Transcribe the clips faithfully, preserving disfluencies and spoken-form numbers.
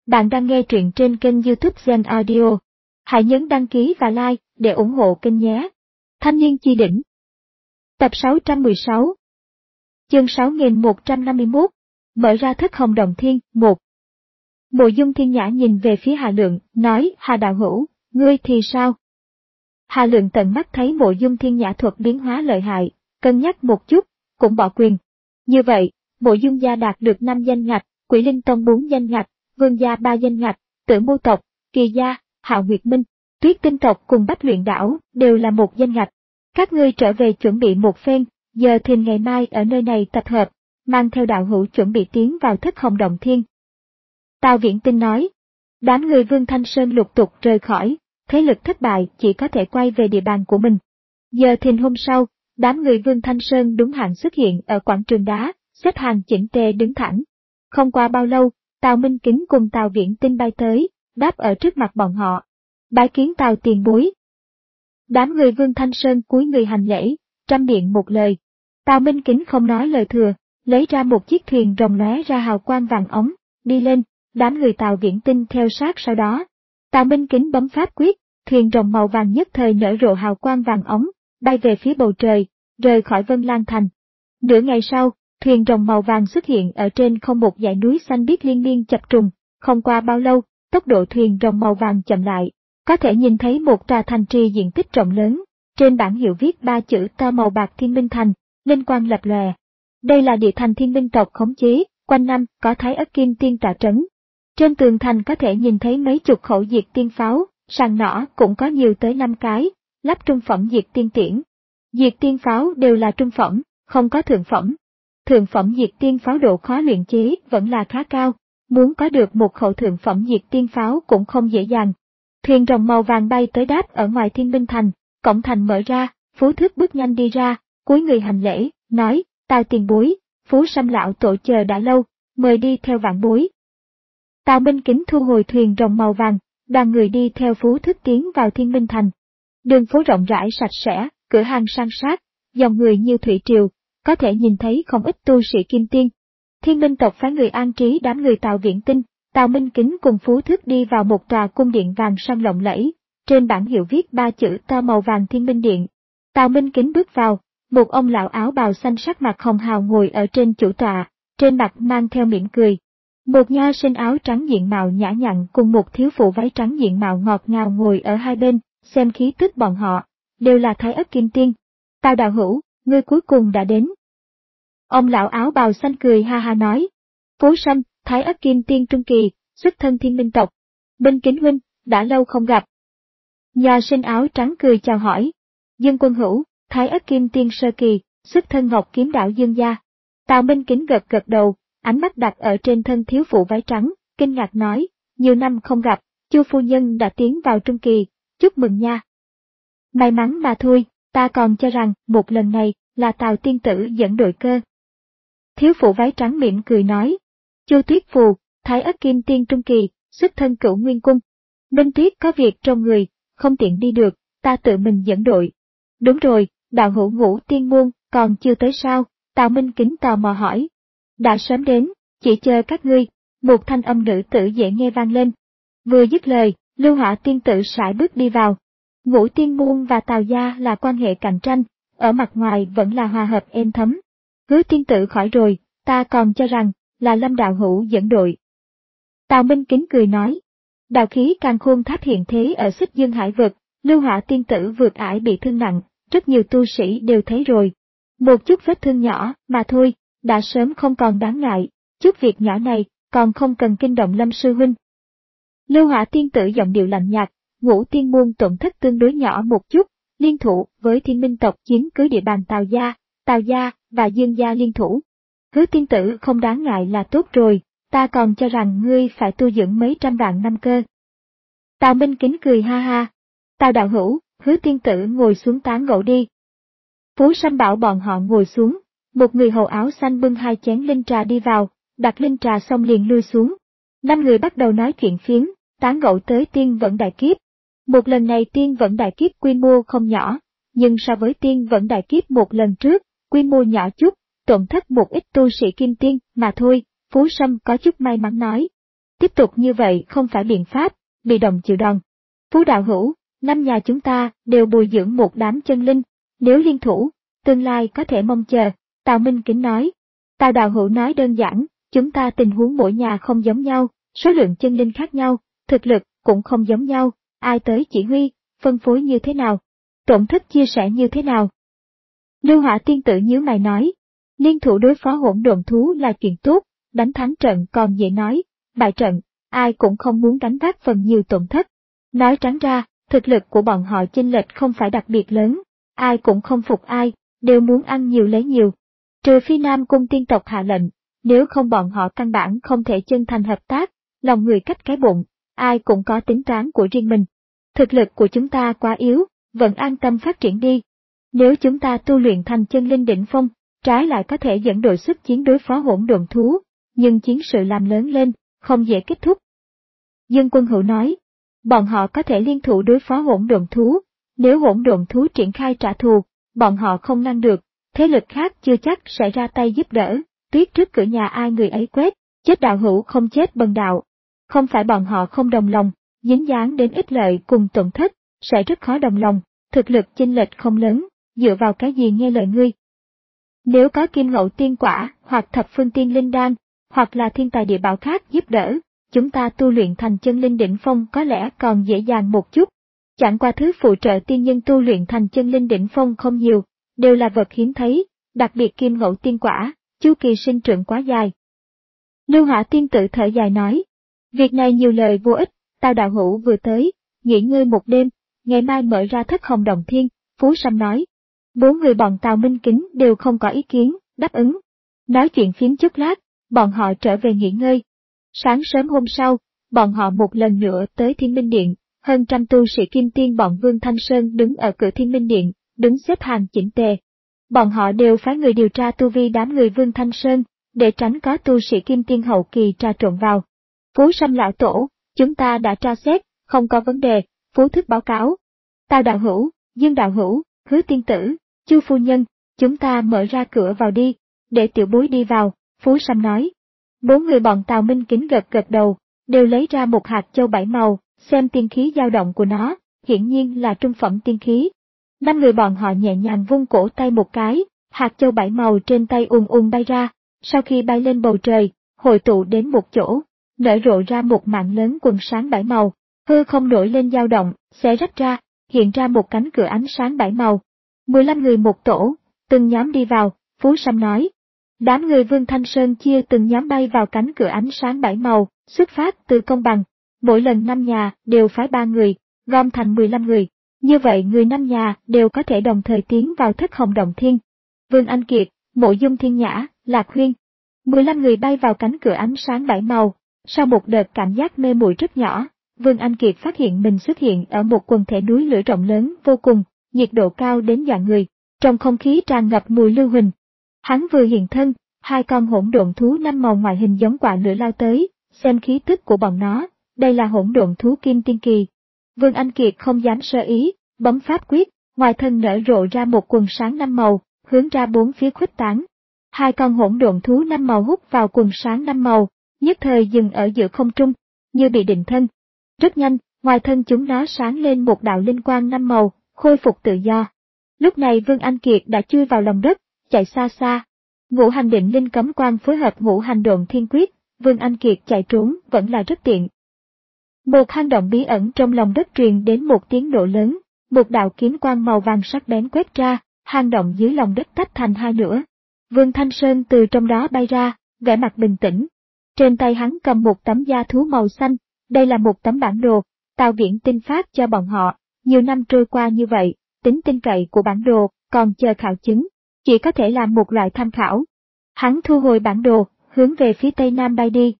Bạn đang nghe truyện trên kênh YouTube Zen Audio. Hãy nhấn đăng ký và like để ủng hộ kênh nhé. Thanh niên chi đỉnh. Tập sáu trăm mười sáu. Chương sáu nghìn một trăm năm mươi mốt. Mở ra thất hồng đồng thiên. một. Mộ Dung Thiên Nhã nhìn về phía Hà Lượng, nói: Hà đạo hữu, ngươi thì sao? Hà Lượng tận mắt thấy Mộ Dung Thiên Nhã thuật biến hóa lợi hại, cân nhắc một chút, cũng bỏ quyền. Như vậy, Mộ Dung gia đạt được năm danh ngạch, Quỷ Linh Tông bốn danh ngạch, Vương gia ba danh ngạch, Tử Mưu tộc, Kỳ gia, Hạo Nguyệt Minh, Tuyết Tinh tộc cùng Bách Luyện đảo đều là một danh ngạch. Các ngươi trở về chuẩn bị một phen, giờ thìn ngày mai ở nơi này tập hợp, mang theo đạo hữu chuẩn bị tiến vào thất hồng động thiên. Tào Viễn Tinh nói. Đám người Vương Thanh Sơn lục tục rời khỏi, thế lực thất bại chỉ có thể quay về địa bàn của mình. Giờ thìn hôm sau, đám người Vương Thanh Sơn đúng hạn xuất hiện ở quảng trường đá, xếp hàng chỉnh tề đứng thẳng. Không qua bao lâu, Tào Minh Kính cùng Tào Viễn Tinh bay tới, đáp ở trước mặt bọn họ. Bái kiến Tào tiền bối. Đám người Vương Thanh Sơn cúi người hành lễ, trăm miệng một lời. Tào Minh Kính không nói lời thừa, lấy ra một chiếc thuyền rồng lóe ra hào quang vàng ống, đi lên, đám người Tào Viễn Tinh theo sát sau đó. Tào Minh Kính bấm pháp quyết, thuyền rồng màu vàng nhất thời nở rộ hào quang vàng ống, bay về phía bầu trời, rời khỏi Vân Lan Thành. Nửa ngày sau, thuyền rồng màu vàng xuất hiện ở trên không một dãy núi xanh biếc liên miên chập trùng, không qua bao lâu, tốc độ thuyền rồng màu vàng chậm lại, có thể nhìn thấy một tòa thành trì diện tích rộng lớn, trên bảng hiệu viết ba chữ to màu bạc Thiên Minh Thành, linh quang lập lòe. Đây là địa thành Thiên Minh tộc khống chế, quanh năm có Thái Ất Kim Tiên tọa trấn. Trên tường thành có thể nhìn thấy mấy chục khẩu diệt tiên pháo, sàn nỏ cũng có nhiều tới năm cái, lắp trung phẩm diệt tiên tiễn. Diệt tiên pháo đều là trung phẩm, không có thượng phẩm. Thượng phẩm diệt tiên pháo độ khó luyện chế vẫn là khá cao, muốn có được một khẩu thượng phẩm diệt tiên pháo cũng không dễ dàng. Thuyền rồng màu vàng bay tới đáp ở ngoài Thiên Minh Thành, cổng thành mở ra, Phú Thước bước nhanh đi ra, cúi người hành lễ, nói: Tào tiền bối, Phú Sâm lão tổ chờ đã lâu, mời đi theo vạn bối. Tào Minh Kính thu hồi thuyền rồng màu vàng, đoàn người đi theo Phú Thước tiến vào Thiên Minh Thành. Đường phố rộng rãi sạch sẽ, cửa hàng san sát, dòng người như thủy triều, có thể nhìn thấy không ít tu sĩ kim tiên. Thiên Minh tộc phái người an trí đám người Tào Viễn Tinh, Tào Minh Kính cùng Phú Thước đi vào một tòa cung điện vàng son lộng lẫy, trên bảng hiệu viết ba chữ to màu vàng Thiên Minh Điện. Tào Minh Kính bước vào, một ông lão áo bào xanh sắc mặt hồng hào ngồi ở trên chủ tọa, trên mặt mang theo mỉm cười. Một nho sinh áo trắng diện mạo nhã nhặn cùng một thiếu phụ váy trắng diện mạo ngọt ngào ngồi ở hai bên, xem khí tức bọn họ, đều là Thái Ất Kim Tiên. Tào đạo hữu, ngươi cuối cùng đã đến. Ông lão áo bào xanh cười ha ha nói. Phú Sâm, Thái Ất Kim Tiên trung kỳ, xuất thân Thiên Minh tộc. Minh Kính huynh, đã lâu không gặp. Nho sinh áo trắng cười chào hỏi. Dương Quân Hữu, Thái Ất Kim Tiên sơ kỳ, xuất thân Ngọc Kiếm Đảo Dương gia. Tào Minh Kính gật gật đầu, ánh mắt đặt ở trên thân thiếu phụ váy trắng, kinh ngạc nói: nhiều năm không gặp, Chu phu nhân đã tiến vào trung kỳ, chúc mừng nha. May mắn mà thôi, ta còn cho rằng một lần này là Tào tiên tử dẫn đội cơ. Thiếu phụ váy trắng mỉm cười nói. Chu Tuyết Phù, Thái Ất Kim Tiên trung kỳ, xuất thân Cửu Nguyên cung. Minh Tuyết có việc trong người, không tiện đi được, ta tự mình dẫn đội. Đúng rồi, đạo hữu Ngũ Tiên môn còn chưa tới sao? Tào Minh Kính tò mò hỏi. Đã sớm đến, chỉ chờ các ngươi. Một thanh âm nữ tử dễ nghe vang lên. Vừa dứt lời, Lưu Hỏa tiên tử sải bước đi vào. Ngũ Tiên môn và Tào gia là quan hệ cạnh tranh, ở mặt ngoài vẫn là hòa hợp êm thấm. Hứa tiên tử khỏi rồi, ta còn cho rằng là Lâm đạo hữu dẫn đội. Tào Minh Kính cười nói. Đạo khí càn khôn tháp hiện thế ở Xích Dương Hải vực, Lưu Hỏa tiên tử vượt ải bị thương nặng, rất nhiều tu sĩ đều thấy rồi. Một chút vết thương nhỏ mà thôi, đã sớm không còn đáng ngại, chút việc nhỏ này còn không cần kinh động Lâm sư huynh. Lưu Hỏa tiên tử giọng điệu lạnh nhạt. Ngũ Tiên môn tổn thất tương đối nhỏ một chút, liên thủ với Thiên Minh tộc chiếm cứ địa bàn Tào gia, Tào gia và Dương gia liên thủ. Hứa tiên tử không đáng ngại là tốt rồi, ta còn cho rằng ngươi phải tu dưỡng mấy trăm vạn năm cơ. Tào Minh Kính cười ha ha. Tào đạo hữu, Hứa tiên tử ngồi xuống tán gẫu đi. Phú Sâm bảo bọn họ ngồi xuống, một người hầu áo xanh bưng hai chén linh trà đi vào, đặt linh trà xong liền lui xuống. Năm người bắt đầu nói chuyện phiếm, tán gẫu tới Tiên Vẫn Đại Kiếp. Một lần này Tiên Vẫn Đại Kiếp quy mô không nhỏ, nhưng so với Tiên Vẫn Đại Kiếp một lần trước, quy mô nhỏ chút, tổn thất một ít tu sĩ kim tiên mà thôi, Phú Sâm có chút may mắn nói. Tiếp tục như vậy không phải biện pháp, bị động chịu đòn. Phú đạo hữu, năm nhà chúng ta đều bồi dưỡng một đám chân linh, nếu liên thủ, tương lai có thể mong chờ, Tào Minh Kính nói. Tào đạo hữu nói đơn giản, chúng ta tình huống mỗi nhà không giống nhau, số lượng chân linh khác nhau, thực lực cũng không giống nhau, ai tới chỉ huy, phân phối như thế nào, tổn thất chia sẻ như thế nào. Lưu Hỏa tiên tử nhíu mày nói, liên thủ đối phó hỗn độn thú là chuyện tốt, đánh thắng trận còn dễ nói, bại trận, ai cũng không muốn gánh vác phần nhiều tổn thất. Nói trắng ra, thực lực của bọn họ chênh lệch không phải đặc biệt lớn, ai cũng không phục ai, đều muốn ăn nhiều lấy nhiều. Trừ phi Nam Cung tiên tộc hạ lệnh, nếu không bọn họ căn bản không thể chân thành hợp tác, lòng người cách cái bụng, ai cũng có tính toán của riêng mình. Thực lực của chúng ta quá yếu, vẫn an tâm phát triển đi. Nếu chúng ta tu luyện thành chân linh đỉnh phong, trái lại có thể dẫn đội xuất chiến đối phó hỗn độn thú, nhưng chiến sự làm lớn lên, không dễ kết thúc. Dương Quân Hữu nói, bọn họ có thể liên thủ đối phó hỗn độn thú, nếu hỗn độn thú triển khai trả thù, bọn họ không ngăn được, thế lực khác chưa chắc sẽ ra tay giúp đỡ, tuyết trước cửa nhà ai người ấy quét, chết đạo hữu không chết bần đạo. Không phải bọn họ không đồng lòng, dính dáng đến ích lợi cùng tổn thất, sẽ rất khó đồng lòng, thực lực chênh lệch không lớn, dựa vào cái gì nghe lời ngươi. Nếu có kim ngẫu tiên quả, hoặc thập phương tiên linh đan, hoặc là thiên tài địa bảo khác giúp đỡ, chúng ta tu luyện thành chân linh đỉnh phong có lẽ còn dễ dàng một chút. Chẳng qua thứ phụ trợ tiên nhân tu luyện thành chân linh đỉnh phong không nhiều, đều là vật hiếm thấy, đặc biệt kim ngẫu tiên quả, chu kỳ sinh trưởng quá dài. Lưu Hỏa tiên tử thở dài nói, việc này nhiều lời vô ích, Tào đạo hữu vừa tới, nghỉ ngơi một đêm, ngày mai mở ra thất hồng động thiên, Phú Sâm nói. Bốn người bọn Tào Minh Kính đều không có ý kiến, đáp ứng. Nói chuyện phiếm chút lát, bọn họ trở về nghỉ ngơi. Sáng sớm hôm sau, bọn họ một lần nữa tới Thiên Minh Điện, hơn trăm tu sĩ kim tiên bọn Vương Thanh Sơn đứng ở cửa Thiên Minh Điện, đứng xếp hàng chỉnh tề. Bọn họ đều phái người điều tra tu vi đám người Vương Thanh Sơn, để tránh có tu sĩ kim tiên hậu kỳ tra trộn vào. Phú Sâm lão tổ, chúng ta đã tra xét, không có vấn đề, Phú thức báo cáo. Tào đạo hữu, Dương đạo hữu, Hứa tiên tử, Chu phu nhân, chúng ta mở ra cửa vào đi, để tiểu bối đi vào, Phú Sâm nói. Bốn người bọn Tào Minh Kính gật gật đầu, đều lấy ra một hạt châu bảy màu, xem tiên khí dao động của nó, hiển nhiên là trung phẩm tiên khí. Năm người bọn họ nhẹ nhàng vung cổ tay một cái, hạt châu bảy màu trên tay ùn ùn bay ra, sau khi bay lên bầu trời, hội tụ đến một chỗ, nở rộ ra một mảng lớn quần sáng bảy màu, hư không nổi lên dao động, xé rách ra, hiện ra một cánh cửa ánh sáng bảy màu. Mười lăm người một tổ, từng nhóm đi vào, Phú Sâm nói. Đám người Vương Thanh Sơn chia từng nhóm bay vào cánh cửa ánh sáng bảy màu, xuất phát từ công bằng. Mỗi lần năm nhà đều phái ba người, gom thành mười lăm người. Như vậy người năm nhà đều có thể đồng thời tiến vào thất hồng động thiên. Vương Anh Kiệt, Mộ Dung Thiên Nhã, Lạc Huyên. mười lăm người bay vào cánh cửa ánh sáng bảy màu. Sau một đợt cảm giác mê muội rất nhỏ, Vương Anh Kiệt phát hiện mình xuất hiện ở một quần thể núi lửa rộng lớn vô cùng, nhiệt độ cao đến dọa người, trong không khí tràn ngập mùi lưu huỳnh. Hắn vừa hiện thân, hai con hỗn độn thú năm màu ngoại hình giống quả lửa lao tới, xem khí tức của bọn nó, đây là hỗn độn thú kim tiên kỳ. Vương Anh Kiệt không dám sơ ý, bấm pháp quyết, ngoài thân nở rộ ra một quần sáng năm màu, hướng ra bốn phía khuếch tán. Hai con hỗn độn thú năm màu hút vào quần sáng năm màu, nhất thời dừng ở giữa không trung, như bị định thân. Rất nhanh, ngoài thân chúng nó sáng lên một đạo linh quang năm màu, khôi phục tự do. Lúc này Vương Anh Kiệt đã chui vào lòng đất, chạy xa xa. Ngũ hành định linh cấm quang phối hợp ngũ hành độn thiên quyết, Vương Anh Kiệt chạy trốn vẫn là rất tiện. Một hang động bí ẩn trong lòng đất truyền đến một tiếng nổ lớn, một đạo kiếm quang màu vàng sắc bén quét ra, hang động dưới lòng đất tách thành hai nửa. Vương Thanh Sơn từ trong đó bay ra, vẻ mặt bình tĩnh. Trên tay hắn cầm một tấm da thú màu xanh, đây là một tấm bản đồ, Tào Viễn Tinh phát cho bọn họ, nhiều năm trôi qua như vậy, tính tin cậy của bản đồ, còn chờ khảo chứng, chỉ có thể làm một loại tham khảo. Hắn thu hồi bản đồ, hướng về phía tây nam bay đi.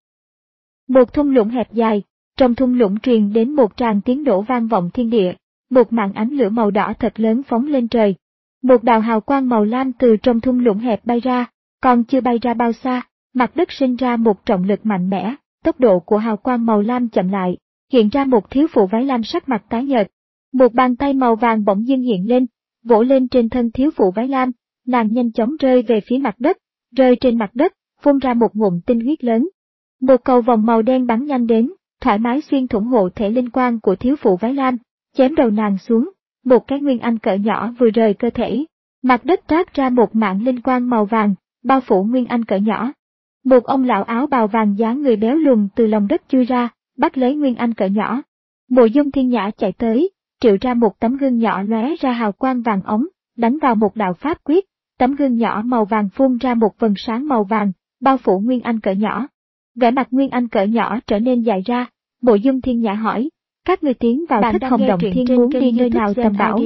Một thung lũng hẹp dài, trong thung lũng truyền đến một tràng tiếng nổ vang vọng thiên địa, một màn ánh lửa màu đỏ thật lớn phóng lên trời. Một đạo hào quang màu lam từ trong thung lũng hẹp bay ra, còn chưa bay ra bao xa, mặt đất sinh ra một trọng lực mạnh mẽ, tốc độ của hào quang màu lam chậm lại, hiện ra một thiếu phụ váy lam sắc mặt tái nhợt. Một bàn tay màu vàng bỗng dưng hiện lên, vỗ lên trên thân thiếu phụ váy lam, nàng nhanh chóng rơi về phía mặt đất, rơi trên mặt đất, phun ra một ngụm tinh huyết lớn. Một cầu vòng màu đen bắn nhanh đến, thoải mái xuyên thủng hộ thể linh quang của thiếu phụ váy lam, chém đầu nàng xuống, một cái nguyên anh cỡ nhỏ vừa rời cơ thể. Mặt đất trát ra một mảng linh quang màu vàng, bao phủ nguyên anh cỡ nhỏ. Một ông lão áo bào vàng dáng người béo lùn từ lòng đất chui ra, bắt lấy nguyên anh cỡ nhỏ. Mộ Dung Thiên Nhã chạy tới, triệu ra một tấm gương nhỏ lóe ra hào quang vàng ống, đánh vào một đạo pháp quyết, tấm gương nhỏ màu vàng phun ra một vầng sáng màu vàng, bao phủ nguyên anh cỡ nhỏ. Vẻ mặt nguyên anh cỡ nhỏ trở nên dài ra, Mộ Dung Thiên Nhã hỏi, các người tiến vào Thích Hồng Động Thiên muốn đi nơi nào tầm bảo?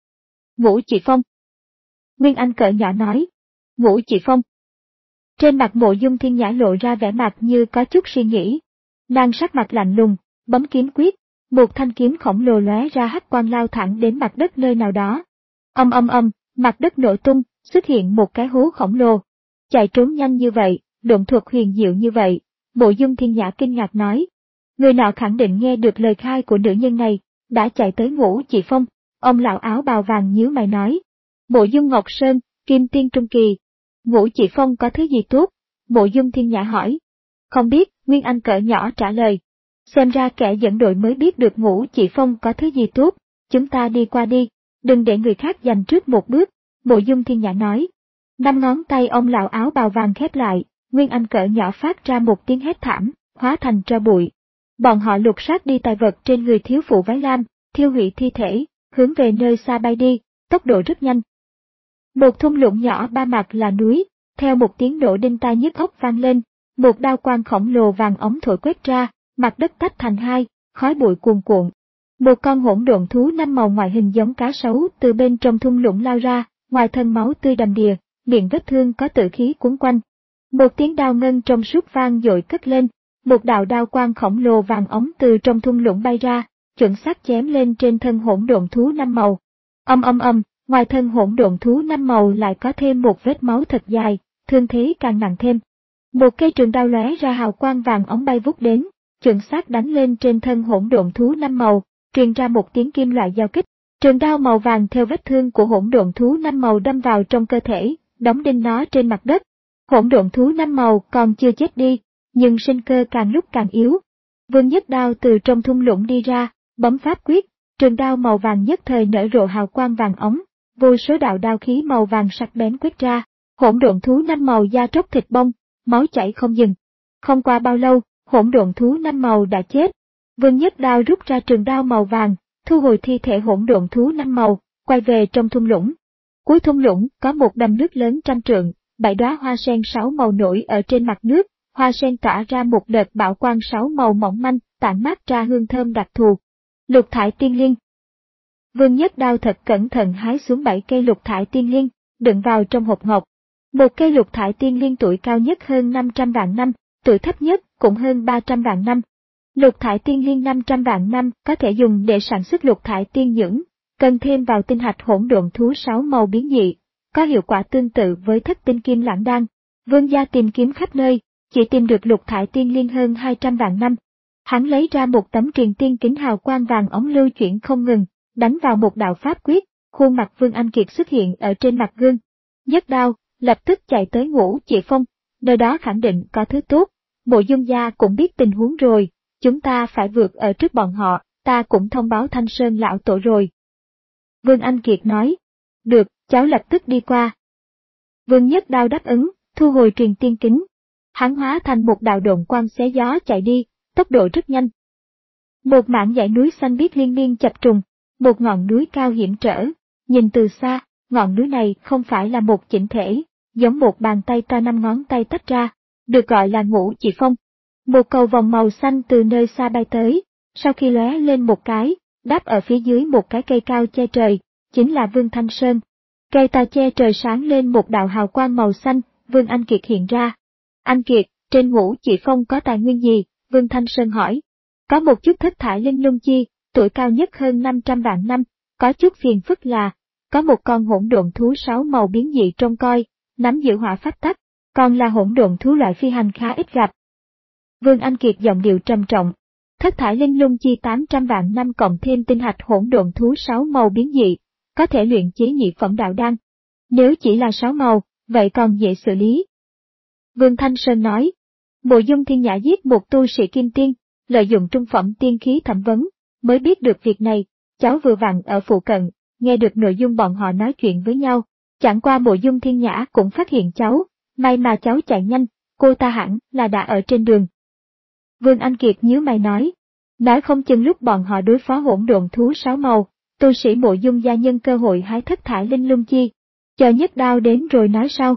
Ngũ Chỉ Phong. Nguyên anh cỡ nhỏ nói, Ngũ Chỉ Phong. Trên mặt Mộ Dung Thiên Nhã lộ ra vẻ mặt như có chút suy nghĩ. Nàng sắc mặt lạnh lùng, bấm kiếm quyết, một thanh kiếm khổng lồ lóe ra hắc quang lao thẳng đến mặt đất nơi nào đó. Âm âm âm, mặt đất nổ tung, xuất hiện một cái hố khổng lồ. Chạy trốn nhanh như vậy, độn thuật huyền diệu như vậy, Mộ Dung Thiên Nhã kinh ngạc nói. Người nọ khẳng định nghe được lời khai của nữ nhân này, đã chạy tới Ngũ Chỉ Phong. Ông lão áo bào vàng nhíu mày nói. Mộ Dung Ngọc Sơn, Kim Tiên Trung Kỳ. Ngũ Chỉ Phong có thứ gì tốt? Mộ Dung Thiên Nhã hỏi. Không biết, Nguyên Anh cỡ nhỏ trả lời. Xem ra kẻ dẫn đội mới biết được Ngũ Chỉ Phong có thứ gì tốt, chúng ta đi qua đi, đừng để người khác giành trước một bước, Mộ Dung Thiên Nhã nói. Năm ngón tay ông lão áo bào vàng khép lại, Nguyên Anh cỡ nhỏ phát ra một tiếng hét thảm, hóa thành tro bụi. Bọn họ lục soát đi tài vật trên người thiếu phụ váy lam, thiêu hủy thi thể, hướng về nơi xa bay đi, tốc độ rất nhanh. Một thung lũng nhỏ ba mặt là núi, theo một tiếng nổ đinh tai nhức óc vang lên, một đao quang khổng lồ vàng ống thổi quét ra, mặt đất tách thành hai, khói bụi cuồn cuộn. Một con hỗn độn thú năm màu ngoại hình giống cá sấu từ bên trong thung lũng lao ra, ngoài thân máu tươi đầm đìa, miệng vết thương có tử khí cuốn quanh. Một tiếng đao ngân trong suốt vang dội cất lên, một đạo đao quang khổng lồ vàng ống từ trong thung lũng bay ra, chuẩn xác chém lên trên thân hỗn độn thú năm màu. Âm âm âm, ngoài thân hỗn độn thú năm màu lại có thêm một vết máu thật dài, thương thế càng nặng thêm. Một cây trường đao lóe ra hào quang vàng ống bay vút đến, chuẩn xác đánh lên trên thân hỗn độn thú năm màu, truyền ra một tiếng kim loại giao kích. Trường đao màu vàng theo vết thương của hỗn độn thú năm màu đâm vào trong cơ thể, đóng đinh nó trên mặt đất. Hỗn độn thú năm màu còn chưa chết đi, nhưng sinh cơ càng lúc càng yếu. Vương Nhất Đao từ trong thung lũng đi ra, bấm pháp quyết, trường đao màu vàng nhất thời nở rộ hào quang vàng ống, vô số đạo đao khí màu vàng sắc bén quét ra, hỗn độn thú năm màu da tróc thịt bong, máu chảy không dừng. Không qua bao lâu, hỗn độn thú năm màu đã chết. Vương Nhất Đao rút ra trường đao màu vàng, thu hồi thi thể hỗn độn thú năm màu, quay về trong thung lũng. Cuối thung lũng có một đầm nước lớn trăm trượng, bảy đóa hoa sen sáu màu nổi ở trên mặt nước, hoa sen tỏa ra một đợt bạo quang sáu màu mỏng manh, tản mát ra hương thơm đặc thù. Lục thải tiên liên. Vương Nhất Đao thật cẩn thận hái xuống bảy cây lục thải tiên liên, đựng vào trong hộp ngọc. Một cây lục thải tiên liên tuổi cao nhất hơn năm trăm vạn năm, tuổi thấp nhất cũng hơn ba trăm vạn năm. Lục thải tiên liên năm trăm vạn năm có thể dùng để sản xuất lục thải tiên nhưỡng, cần thêm vào tinh hạch hỗn độn thú sáu màu biến dị, có hiệu quả tương tự với thất tinh kim lãng đan. Vương gia tìm kiếm khắp nơi, chỉ tìm được lục thải tiên liên hơn hai trăm vạn năm. Hắn lấy ra một tấm truyền tiên kính hào quang vàng ống lưu chuyển không ngừng, đánh vào một đạo pháp quyết, khuôn mặt Vương Anh Kiệt xuất hiện ở trên mặt gương. Nhất Đao lập tức chạy tới Ngũ Chỉ Phong, nơi đó khẳng định có thứ tốt. Mộ Dung gia cũng biết tình huống rồi, chúng ta phải vượt ở trước bọn họ, ta cũng thông báo Thanh Sơn lão tổ rồi. Vương Anh Kiệt nói, được, cháu lập tức đi qua. Vương Nhất Đao đáp ứng, thu hồi truyền tiên kính. Hắn hóa thành một đạo độn quang xé gió chạy đi, tốc độ rất nhanh. Một mảng dãy núi xanh biếc liên miên chập trùng, một ngọn núi cao hiểm trở, nhìn từ xa, ngọn núi này không phải là một chỉnh thể, giống một bàn tay to năm ngón tay tách ra, được gọi là Ngũ Chỉ Phong. Một cầu vòng màu xanh từ nơi xa bay tới, sau khi lóe lên một cái, đáp ở phía dưới một cái cây cao che trời, chính là Vương Thanh Sơn. Cây to che trời sáng lên một đạo hào quang màu xanh, Vương Anh Kiệt hiện ra. Anh Kiệt, trên Ngũ Chỉ Phong có tài nguyên gì? Vương Thanh Sơn hỏi. Có một chút thất thải linh lung chi, tuổi cao nhất hơn năm trăm vạn năm, có chút phiền phức là, có một con hỗn độn thú sáu màu biến dị trông coi, nắm giữ hỏa pháp tắc, còn là hỗn độn thú loại phi hành khá ít gặp. Vương Anh Kiệt giọng điệu trầm trọng. Thất thải linh lung chi tám trăm vạn năm cộng thêm tinh hạch hỗn độn thú sáu màu biến dị, có thể luyện chế nhị phẩm đạo đan. Nếu chỉ là sáu màu, vậy còn dễ xử lý. Vương Thanh Sơn nói. Mộ Dung Thiên Nhã giết một tu sĩ kim tiên, lợi dụng trung phẩm tiên khí thẩm vấn, mới biết được việc này. Cháu vừa vặn ở phụ cận, nghe được nội dung bọn họ nói chuyện với nhau. Chẳng qua Mộ Dung Thiên Nhã cũng phát hiện cháu, may mà cháu chạy nhanh, cô ta hẳn là đã ở trên đường. Vương Anh Kiệt nhíu mày nói, nói không chừng lúc bọn họ đối phó hỗn độn thú sáu màu, tu sĩ Mộ Dung gia nhân cơ hội hái thất thải linh lung chi, chờ nhất đao đến rồi nói sau.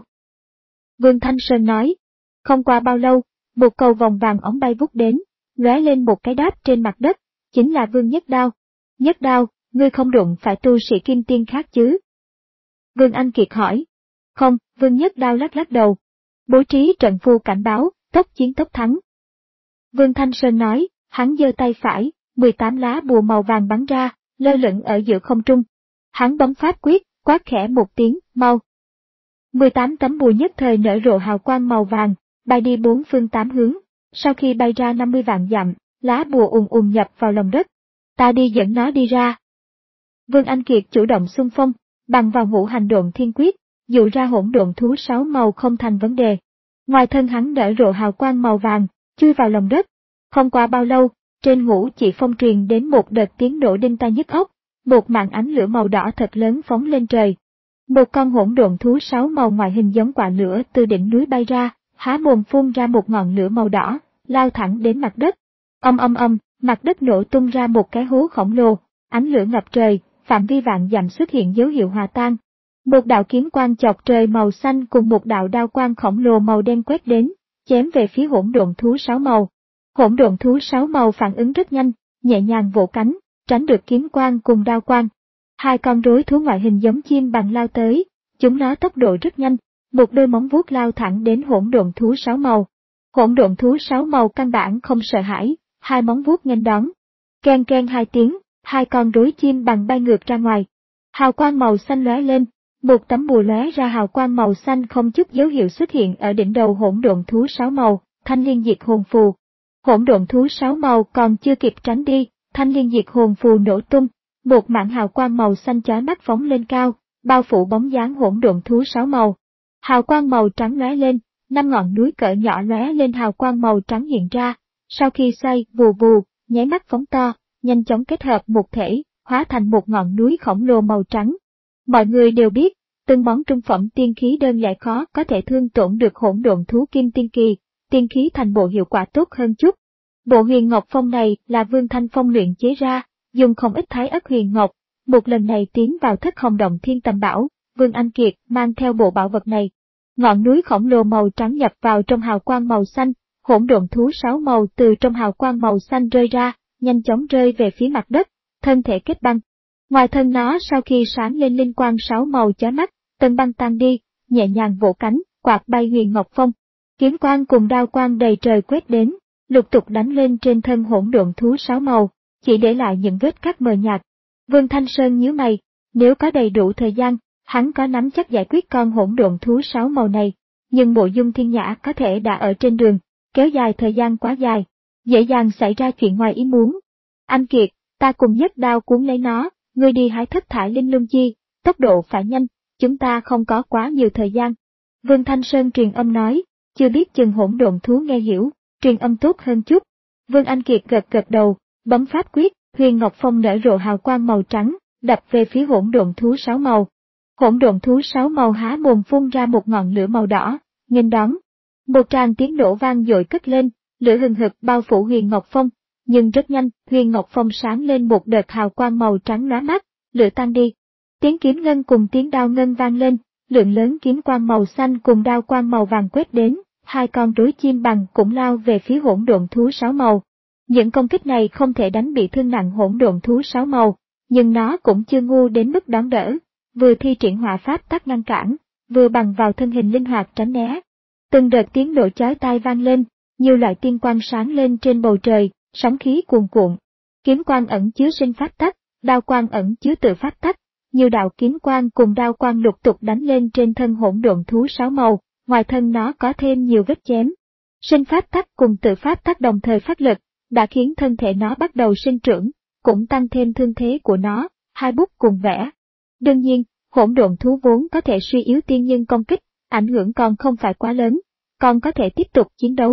Vương Thanh Sơn nói, không qua bao lâu, một cầu vòng vàng óng bay vút đến, lóe lên một cái đáp trên mặt đất, chính là Vương Nhất Đao. Nhất Đao, ngươi không đụng phải tu sĩ kim tiên khác chứ? Vương Anh Kiệt hỏi. Không, Vương Nhất Đao lắc lắc đầu. Bố trí trận phù cảnh báo, tốc chiến tốc thắng. Vương Thanh Sơn nói, hắn giơ tay phải, mười tám lá bùa màu vàng bắn ra, lơ lửng ở giữa không trung. Hắn bấm pháp quyết, quát khẽ một tiếng, mau. mười tám tấm bùa nhất thời nở rộ hào quang màu vàng, bay đi bốn phương tám hướng. Sau khi bay ra năm mươi vạn dặm, lá bùa ùn ùn nhập vào lòng đất. Ta đi dẫn nó đi ra. Vương Anh Kiệt chủ động xung phong, bằng vào ngũ hành độn thiên quyết, dụ ra hỗn độn thú sáu màu không thành vấn đề. Ngoài thân hắn nở rộ hào quang màu vàng, chui vào lòng đất. Không qua bao lâu, trên ngũ chỉ phong truyền đến một đợt tiếng nổ đinh tai nhức óc, một màn ánh lửa màu đỏ thật lớn phóng lên trời. Một con hỗn độn thú sáu màu ngoại hình giống quả lửa từ đỉnh núi bay ra, há mồm phun ra một ngọn lửa màu đỏ, lao thẳng đến mặt đất. Âm âm âm, mặt đất nổ tung ra một cái hố khổng lồ, ánh lửa ngập trời, phạm vi vạn dặm xuất hiện dấu hiệu hòa tan. Một đạo kiếm quang chọc trời màu xanh cùng một đạo đao quang khổng lồ màu đen quét đến, chém về phía hỗn độn thú sáu màu. Hỗn độn thú sáu màu phản ứng rất nhanh, nhẹ nhàng vỗ cánh, tránh được kiếm quang cùng đao quang. Hai con rối thú ngoại hình giống chim bằng lao tới, chúng nó tốc độ rất nhanh, một đôi móng vuốt lao thẳng đến hỗn độn thú sáu màu. Hỗn độn thú sáu màu căn bản không sợ hãi, hai móng vuốt nghênh đón. Ken ken hai tiếng, hai con rối chim bằng bay ngược ra ngoài. Hào quang màu xanh lóe lên, một tấm bùa lóe ra hào quang màu xanh không chút dấu hiệu xuất hiện ở đỉnh đầu hỗn độn thú sáu màu, thanh liên diệt hồn phù. Hỗn độn thú sáu màu còn chưa kịp tránh đi, thanh liên diệt hồn phù nổ tung, một mảng hào quang màu xanh chói mắt phóng lên cao, bao phủ bóng dáng hỗn độn thú sáu màu. Hào quang màu trắng lóe lên, năm ngọn núi cỡ nhỏ lóe lên hào quang màu trắng hiện ra, sau khi xoay vù vù, nháy mắt phóng to, nhanh chóng kết hợp một thể, hóa thành một ngọn núi khổng lồ màu trắng. Mọi người đều biết, từng món trung phẩm tiên khí đơn lẻ khó có thể thương tổn được hỗn độn thú kim tiên kỳ, tiên khí thành bộ hiệu quả tốt hơn chút. Bộ huyền ngọc phong này là Vương Thanh Phong luyện chế ra, dùng không ít thái ất huyền ngọc, một lần này tiến vào thất hồng động thiên tầm bảo, Vương Anh Kiệt mang theo bộ bảo vật này. Ngọn núi khổng lồ màu trắng nhập vào trong hào quang màu xanh, hỗn độn thú sáu màu từ trong hào quang màu xanh rơi ra, nhanh chóng rơi về phía mặt đất, thân thể kết băng. Ngoài thân nó sau khi sáng lên linh quang sáu màu chói mắt, tầng băng tan đi, nhẹ nhàng vỗ cánh, quạt bay huyền ngọc phong. Kiếm quang cùng đao quang đầy trời quét đến, lục tục đánh lên trên thân hỗn độn thú sáu màu, chỉ để lại những vết cắt mờ nhạt. Vương Thanh Sơn nhíu mày, nếu có đầy đủ thời gian, hắn có nắm chắc giải quyết con hỗn độn thú sáu màu này, nhưng Mộ Dung Thiên Nhã có thể đã ở trên đường, kéo dài thời gian quá dài, dễ dàng xảy ra chuyện ngoài ý muốn. Anh Kiệt, ta cùng nhất đao cuốn lấy nó, ngươi đi hái thất thải linh lung chi, tốc độ phải nhanh, chúng ta không có quá nhiều thời gian. Vương Thanh Sơn truyền âm nói, chưa biết chừng hỗn độn thú nghe hiểu, truyền âm tốt hơn chút. Vương Anh Kiệt gật gật đầu, bấm pháp quyết, huyền ngọc phong nở rộ hào quang màu trắng, đập về phía hỗn độn thú sáu màu. Hỗn độn thú sáu màu há mồm phun ra một ngọn lửa màu đỏ, nghênh đón. Một tràng tiếng nổ vang dội cất lên, lửa hừng hực bao phủ huyền ngọc phong, nhưng rất nhanh, huyền ngọc phong sáng lên một đợt hào quang màu trắng lóa mắt, lửa tan đi. Tiếng kiếm ngân cùng tiếng đao ngân vang lên, lượng lớn kiếm quang màu xanh cùng đao quang màu vàng quét đến, hai con rối chim bằng cũng lao về phía hỗn độn thú sáu màu. Những công kích này không thể đánh bị thương nặng hỗn độn thú sáu màu, nhưng nó cũng chưa ngu đến mức đón đỡ, vừa thi triển hỏa pháp tắc ngăn cản, vừa bằng vào thân hình linh hoạt tránh né. Từng đợt tiếng nổ chói tai vang lên, nhiều loại tiên quang sáng lên trên bầu trời, sóng khí cuồn cuộn. Kiếm quang ẩn chứa sinh pháp tắc, đao quang ẩn chứa tự pháp tắc, nhiều đạo kiếm quang cùng đao quang lục tục đánh lên trên thân hỗn độn thú sáu màu, ngoài thân nó có thêm nhiều vết chém. Sinh pháp tắc cùng tự pháp tắc đồng thời phát lực, đã khiến thân thể nó bắt đầu sinh trưởng, cũng tăng thêm thương thế của nó, hai bút cùng vẽ. Đương nhiên, hỗn độn thú vốn có thể suy yếu tiên nhân công kích, ảnh hưởng còn không phải quá lớn, còn có thể tiếp tục chiến đấu,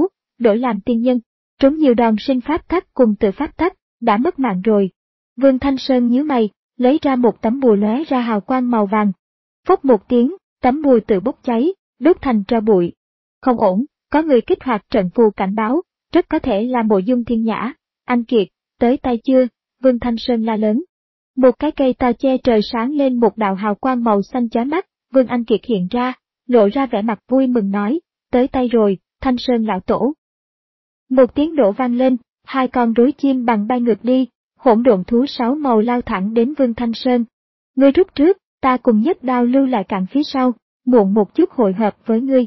đổi làm tiên nhân. Trúng nhiều đòn sinh pháp tắc cùng tự pháp tắc, đã mất mạng rồi. Vương Thanh Sơn nhíu mày, lấy ra một tấm bùa lóe ra hào quang màu vàng. Phốc một tiếng, tấm bùa tự bốc cháy, đốt thành tro bụi. Không ổn, có người kích hoạt trận phù cảnh báo, rất có thể là Mộ Dung Thiên Nhã. Anh Kiệt, tới tay chưa? Vương Thanh Sơn la lớn. Một cái cây to che trời sáng lên một đạo hào quang màu xanh chói mắt, Vương Anh Kiệt hiện ra, lộ ra vẻ mặt vui mừng nói, tới tay rồi, Thanh Sơn lão tổ. Một tiếng nổ vang lên, hai con rối chim bằng bay ngược đi, hỗn độn thú sáu màu lao thẳng đến Vương Thanh Sơn. Ngươi rút trước, ta cùng nhất đao lưu lại cản phía sau, muộn một chút hội hợp với ngươi.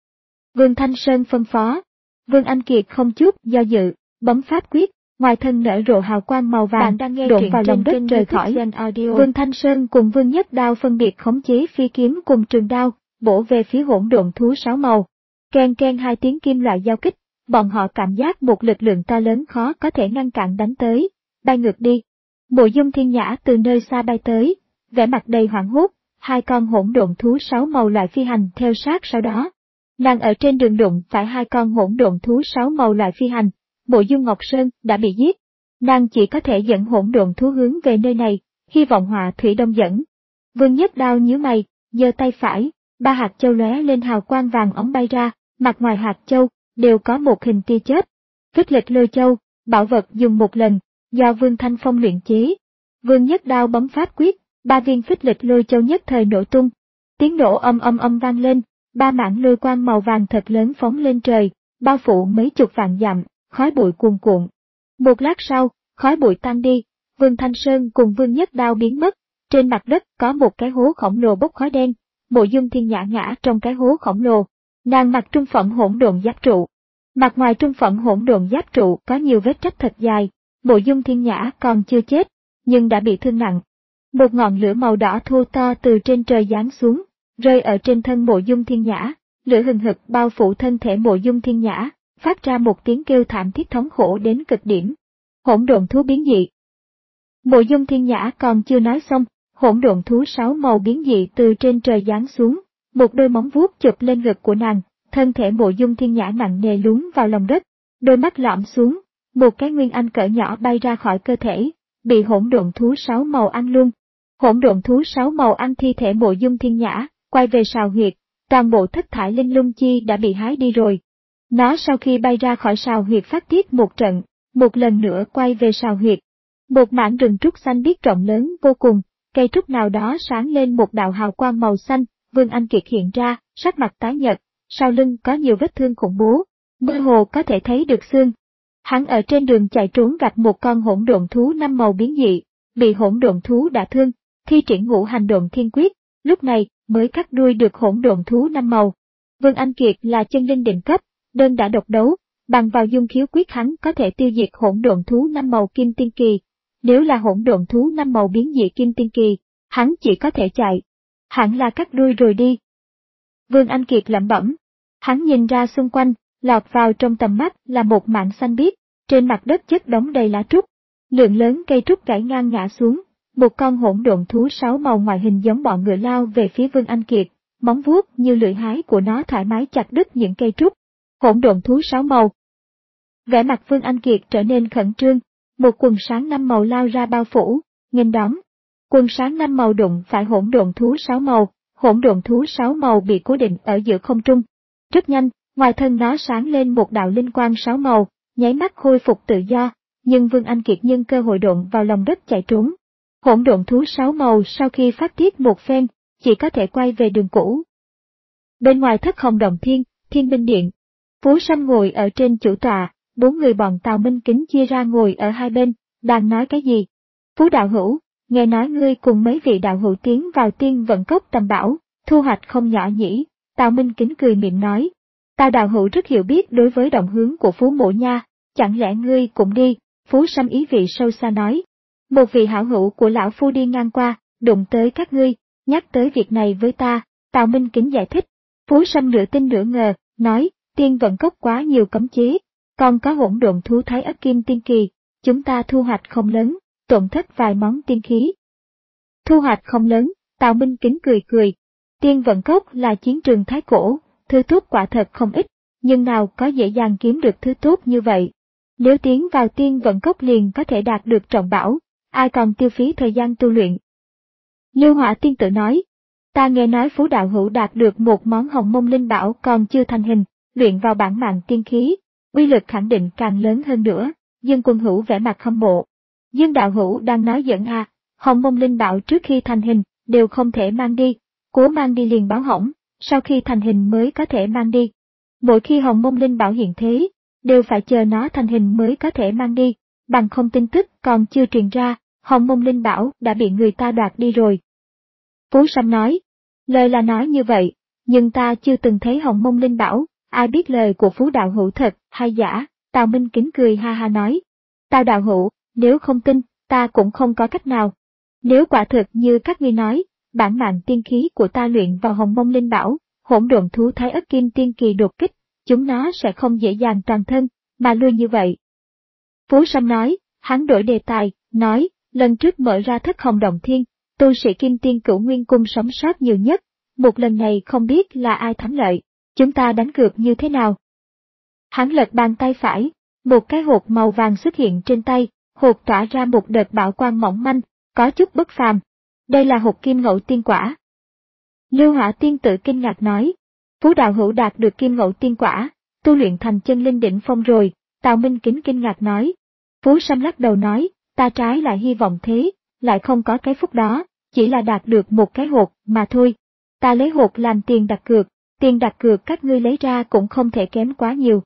Vương Thanh Sơn phân phó. Vương Anh Kiệt không chút do dự, bấm pháp quyết, ngoài thân nở rộ hào quang màu vàng, đụng vào lòng đất rời khỏi. Vương Thanh Sơn cùng Vương Nhất Đao phân biệt khống chế phi kiếm cùng trường đao, bổ về phía hỗn độn thú sáu màu. Ken ken hai tiếng kim loại giao kích, bọn họ cảm giác một lực lượng to lớn khó có thể ngăn cản đánh tới, bay ngược đi. Mộ Dung Thiên Nhã từ nơi xa bay tới, vẻ mặt đầy hoảng hốt, hai con hỗn độn thú sáu màu loại phi hành theo sát sau đó. Nàng ở trên đường đụng phải hai con hỗn độn thú sáu màu loại phi hành, Mộ Dung Ngọc Sơn đã bị giết. Nàng chỉ có thể dẫn hỗn độn thú hướng về nơi này, hy vọng Họa Thủy Đông dẫn. Vương Nhất Đao nhíu mày, giơ tay phải, ba hạt châu lóe lên hào quang vàng ống bay ra, mặt ngoài hạt châu đều có một hình tia chớp. Phích lịch lôi châu, bảo vật dùng một lần, do Vương Thanh Phong luyện chế. Vương Nhất Đao bấm pháp quyết, ba viên phích lịch lôi châu nhất thời nổ tung. Tiếng nổ âm âm âm vang lên, ba mảng lôi quang màu vàng thật lớn phóng lên trời, bao phủ mấy chục vạn dặm, khói bụi cuồn cuộn. Một lát sau, khói bụi tan đi, Vương Thanh Sơn cùng Vương Nhất Đao biến mất, trên mặt đất có một cái hố khổng lồ bốc khói đen, Mộ Dung Thiên Nhã ngã trong cái hố khổng lồ, nàng mặc trung phẩm hỗn độn giáp trụ. Mặt ngoài trung phẩm hỗn độn giáp trụ có nhiều vết rách thật dài, Mộ Dung Thiên Nhã còn chưa chết, nhưng đã bị thương nặng. Một ngọn lửa màu đỏ thô to từ trên trời giáng xuống, rơi ở trên thân Mộ Dung Thiên Nhã, lửa hừng hực bao phủ thân thể Mộ Dung Thiên Nhã, phát ra một tiếng kêu thảm thiết thống khổ đến cực điểm. Hỗn độn thú biến dị. Mộ Dung Thiên Nhã còn chưa nói xong, hỗn độn thú sáu màu biến dị từ trên trời giáng xuống, một đôi móng vuốt chụp lên ngực của nàng, thân thể Mộ Dung Thiên Nhã nặng nề lún vào lòng đất, đôi mắt lõm xuống, một cái nguyên anh cỡ nhỏ bay ra khỏi cơ thể, bị hỗn độn thú sáu màu ăn luôn. Hỗn độn thú sáu màu ăn thi thể Mộ Dung Thiên Nhã, quay về sào huyệt, toàn bộ thất thải linh lung chi đã bị hái đi rồi. Nó sau khi bay ra khỏi sào huyệt phát tiết một trận, một lần nữa quay về sào huyệt. Một mảng rừng trúc xanh biếc rộng lớn vô cùng, cây trúc nào đó sáng lên một đạo hào quang màu xanh, Vương Anh Kiệt hiện ra, sắc mặt tái nhợt, sau lưng có nhiều vết thương khủng bố, mơ hồ có thể thấy được xương. Hắn ở trên đường chạy trốn gặp một con hỗn độn thú năm màu biến dị, bị hỗn độn thú đả thương, thi triển ngũ hành độn thiên quyết, lúc này mới cắt đuôi được hỗn độn thú năm màu. Vương Anh Kiệt là chân linh đỉnh cấp, đơn đã độc đấu, bằng vào dung khiếu quyết hắn có thể tiêu diệt hỗn độn thú năm màu kim tiên kỳ. Nếu là hỗn độn thú năm màu biến dị kim tiên kỳ, hắn chỉ có thể chạy. Hẳn là cắt đuôi rồi đi. Vương Anh Kiệt lẩm bẩm. Hắn nhìn ra xung quanh, lọt vào trong tầm mắt là một mảng xanh biếc, trên mặt đất chất đống đầy lá trúc. Lượng lớn cây trúc gãy ngang ngã xuống, một con hỗn độn thú sáu màu ngoại hình giống bọn ngựa lao về phía Vương Anh Kiệt, móng vuốt như lưỡi hái của nó thoải mái chặt đứt những cây trúc. Hỗn độn thú sáu màu. Vẻ mặt Vương Anh Kiệt trở nên khẩn trương, một quần sáng năm màu lao ra bao phủ, nghênh đón. Quần sáng năm màu đụng phải hỗn độn thú sáu màu, hỗn độn thú sáu màu bị cố định ở giữa không trung. Rất nhanh, ngoài thân nó sáng lên một đạo linh quang sáu màu, nháy mắt khôi phục tự do, nhưng Vương Anh Kiệt nhân cơ hội độn vào lòng đất chạy trốn. Hỗn độn thú sáu màu sau khi phát tiết một phen, chỉ có thể quay về đường cũ. Bên ngoài thất hồng động thiên, Thiên Binh Điện, Phú Sâm ngồi ở trên chủ tọa, bốn người bọn Tào Minh Kính chia ra ngồi ở hai bên, đang nói cái gì? Phú đạo hữu, nghe nói ngươi cùng mấy vị đạo hữu tiến vào tiên vận cốc tầm bảo, thu hoạch không nhỏ nhỉ? Tào Minh Kính cười miệng nói. Tào đạo hữu rất hiểu biết đối với động hướng của Phú mộ nha, chẳng lẽ ngươi cũng đi? Phú Sâm ý vị sâu xa nói. Một vị hảo hữu của lão phu đi ngang qua, đụng tới các ngươi, nhắc tới việc này với ta, Tào Minh Kính giải thích. Phú Sâm nửa tin nửa ngờ, nói, tiên vận cốc quá nhiều cấm chế, còn có hỗn độn thú thái ất kim tiên kỳ, chúng ta thu hoạch không lớn, tổn thất vài món tiên khí. Thu hoạch không lớn, Tào Minh Kính cười cười. Tiên vận cốc là chiến trường thái cổ, thứ tốt quả thật không ít, nhưng nào có dễ dàng kiếm được thứ tốt như vậy. Nếu tiến vào tiên vận cốc liền có thể đạt được trọng bảo, ai còn tiêu phí thời gian tu luyện. Lưu Hỏa Tiên Tử nói, ta nghe nói Phú đạo hữu đạt được một món hồng mông linh bảo còn chưa thành hình, luyện vào bản mạng tiên khí, uy lực khẳng định càng lớn hơn nữa. Dương Quân Hữu vẻ mặt hâm mộ. Dương đạo hữu đang nói giỡn à, hồng mông linh bảo trước khi thành hình, đều không thể mang đi, cố mang đi liền báo hỏng, sau khi thành hình mới có thể mang đi. Mỗi khi hồng mông linh bảo hiện thế, đều phải chờ nó thành hình mới có thể mang đi, bằng không tin tức còn chưa truyền ra, hồng mông linh bảo đã bị người ta đoạt đi rồi. Phú Sâm nói, lời là nói như vậy, nhưng ta chưa từng thấy hồng mông linh bảo, ai biết lời của Phú đạo hữu thật hay giả. Tào Minh Kính cười ha ha nói, Tào đạo hữu, nếu không tin, ta cũng không có cách nào. Nếu quả thực như các ngươi nói, bản mạng tiên khí của ta luyện vào hồng mông linh bảo, hỗn độn thú thái ất kim tiên kỳ đột kích, chúng nó sẽ không dễ dàng toàn thân, mà lui như vậy. Phú Sâm nói, hắn đổi đề tài, nói, lần trước mở ra thất hồng động thiên, tu sĩ kim tiên cửu nguyên cung sống sót nhiều nhất, một lần này không biết là ai thắng lợi, chúng ta đánh cược như thế nào? Hắn lật bàn tay phải, một cái hột màu vàng xuất hiện trên tay, hột tỏa ra một đợt bảo quang mỏng manh, có chút bất phàm. Đây là hột kim ngẫu tiên quả. Lưu Hỏa Tiên Tử kinh ngạc nói, Phú đạo hữu đạt được kim ngẫu tiên quả, tu luyện thành chân linh đỉnh phong rồi. Tào Minh Kính kinh ngạc nói. Phú Sâm lắc đầu nói, ta trái lại hy vọng thế, lại không có cái phúc đó, chỉ là đạt được một cái hột mà thôi. Ta lấy hột làm tiền đặt cược, tiền đặt cược các ngươi lấy ra cũng không thể kém quá nhiều.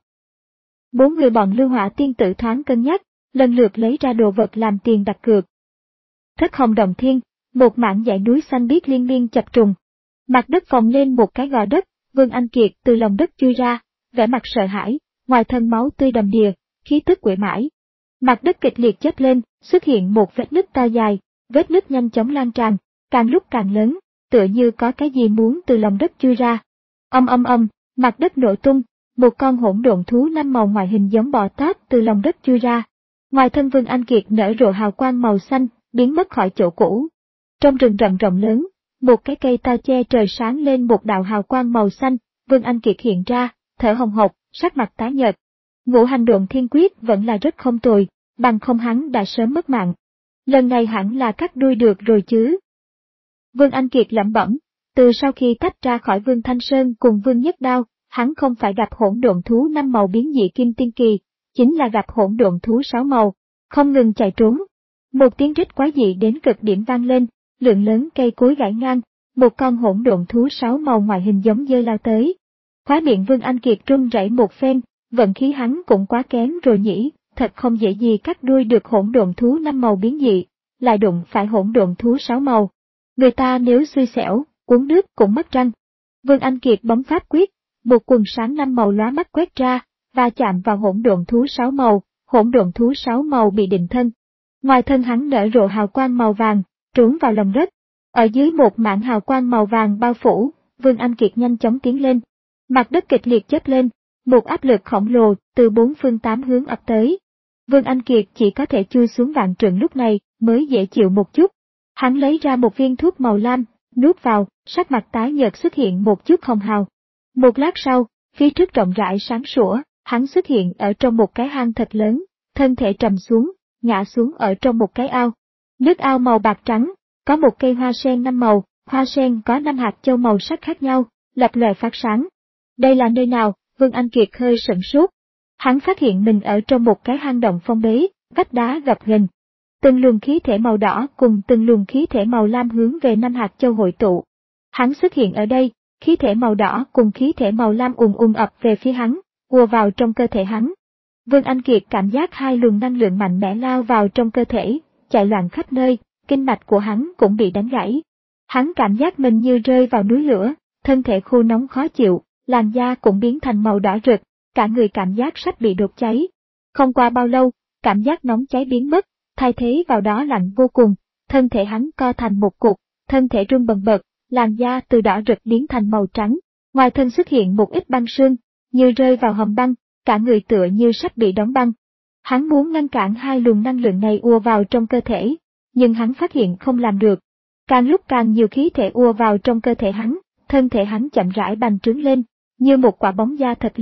Bốn người bọn Lưu Hỏa Tiên Tử thoáng cân nhắc, lần lượt lấy ra đồ vật làm tiền đặt cược. Thất hồng động thiên, một mảng dãy núi xanh biếc liên miên chập trùng. Mặt đất phồng lên một cái gò đất, Vương Anh Kiệt từ lòng đất chui ra, vẻ mặt sợ hãi, ngoài thân máu tươi đầm đìa, khí tức quỷ mãi. Mặt đất kịch liệt chớp lên, xuất hiện một vết nứt to dài, vết nứt nhanh chóng lan tràn, càng lúc càng lớn, tựa như có cái gì muốn từ lòng đất chui ra. Âm âm âm, mặt đất nổ tung, một con hỗn độn thú năm màu ngoại hình giống bò tót từ lòng đất chui ra. Ngoài thân Vương Anh Kiệt nở rộ hào quang màu xanh, biến mất khỏi chỗ cũ. Trong rừng rậm rộng lớn, một cái cây to che trời sáng lên một đạo hào quang màu xanh, Vương Anh Kiệt hiện ra, thở hồng hộc, sắc mặt tái nhợt. Ngũ hành độn thiên quyết vẫn là rất không tồi, bằng không hắn đã sớm mất mạng. Lần này hẳn là cắt đuôi được rồi chứ. Vương Anh Kiệt lẩm bẩm, từ sau khi tách ra khỏi Vương Thanh Sơn cùng Vương Nhất Đao, hắn không phải gặp hỗn độn thú năm màu biến dị kim tiên kỳ, chính là gặp hỗn độn thú sáu màu, không ngừng chạy trốn. Một tiếng rít quái dị đến cực điểm vang lên, lượng lớn cây cối gãy ngang, một con hỗn độn thú sáu màu ngoại hình giống dơi lao tới. Khóe miệng Vương Anh Kiệt run rẩy một phen, vận khí hắn cũng quá kém rồi nhỉ, thật không dễ gì cắt đuôi được hỗn độn thú năm màu biến dị, lại đụng phải hỗn độn thú sáu màu. Người ta nếu xui xẻo, uống nước cũng mất răng. Vương Anh Kiệt bấm pháp quyết, một quần sáng năm màu lóa mắt quét ra, và chạm vào hỗn độn thú sáu màu, hỗn độn thú sáu màu bị định thân. Ngoài thân hắn nở rộ hào quang màu vàng, trốn vào lòng đất. Ở dưới một mảng hào quang màu vàng bao phủ, Vương Anh Kiệt nhanh chóng tiến lên. Mặt đất kịch liệt chớp lên, một áp lực khổng lồ từ bốn phương tám hướng ập tới. Vương Anh Kiệt chỉ có thể chui xuống vạn trượng lúc này mới dễ chịu một chút. Hắn lấy ra một viên thuốc màu lam, nuốt vào, sắc mặt tái nhợt xuất hiện một chút hồng hào. Một lát sau, phía trước rộng rãi sáng sủa, hắn xuất hiện ở trong một cái hang thật lớn, thân thể trầm xuống, ngã xuống ở trong một cái ao. Nước ao màu bạc trắng, có một cây hoa sen năm màu, hoa sen có năm hạt châu màu sắc khác nhau, lập lòe phát sáng. Đây là nơi nào? Vương Anh Kiệt hơi sửng sốt. Hắn phát hiện mình ở trong một cái hang động phong bế, vách đá gập ghềnh. Từng luồng khí thể màu đỏ cùng từng luồng khí thể màu lam hướng về năm hạt châu hội tụ. Hắn xuất hiện ở đây, khí thể màu đỏ cùng khí thể màu lam ùn ùn ập về phía hắn, ùa vào trong cơ thể hắn. Vương Anh Kiệt cảm giác hai luồng năng lượng mạnh mẽ lao vào trong cơ thể, chạy loạn khắp nơi, kinh mạch của hắn cũng bị đánh gãy. Hắn cảm giác mình như rơi vào núi lửa, thân thể khô nóng khó chịu, làn da cũng biến thành màu đỏ rực, cả người cảm giác sắp bị đốt cháy. Không qua bao lâu, cảm giác nóng cháy biến mất, thay thế vào đó lạnh vô cùng, thân thể hắn co thành một cục, thân thể run bần bật, làn da từ đỏ rực biến thành màu trắng, ngoài thân xuất hiện một ít băng sương, như rơi vào hầm băng, cả người tựa như sắp bị đóng băng. Hắn muốn ngăn cản hai luồng năng lượng này ùa vào trong cơ thể, nhưng hắn phát hiện không làm được. Càng lúc càng nhiều khí thể ùa vào trong cơ thể hắn, thân thể hắn chậm rãi bành trướng lên, như một quả bóng da thật lớn,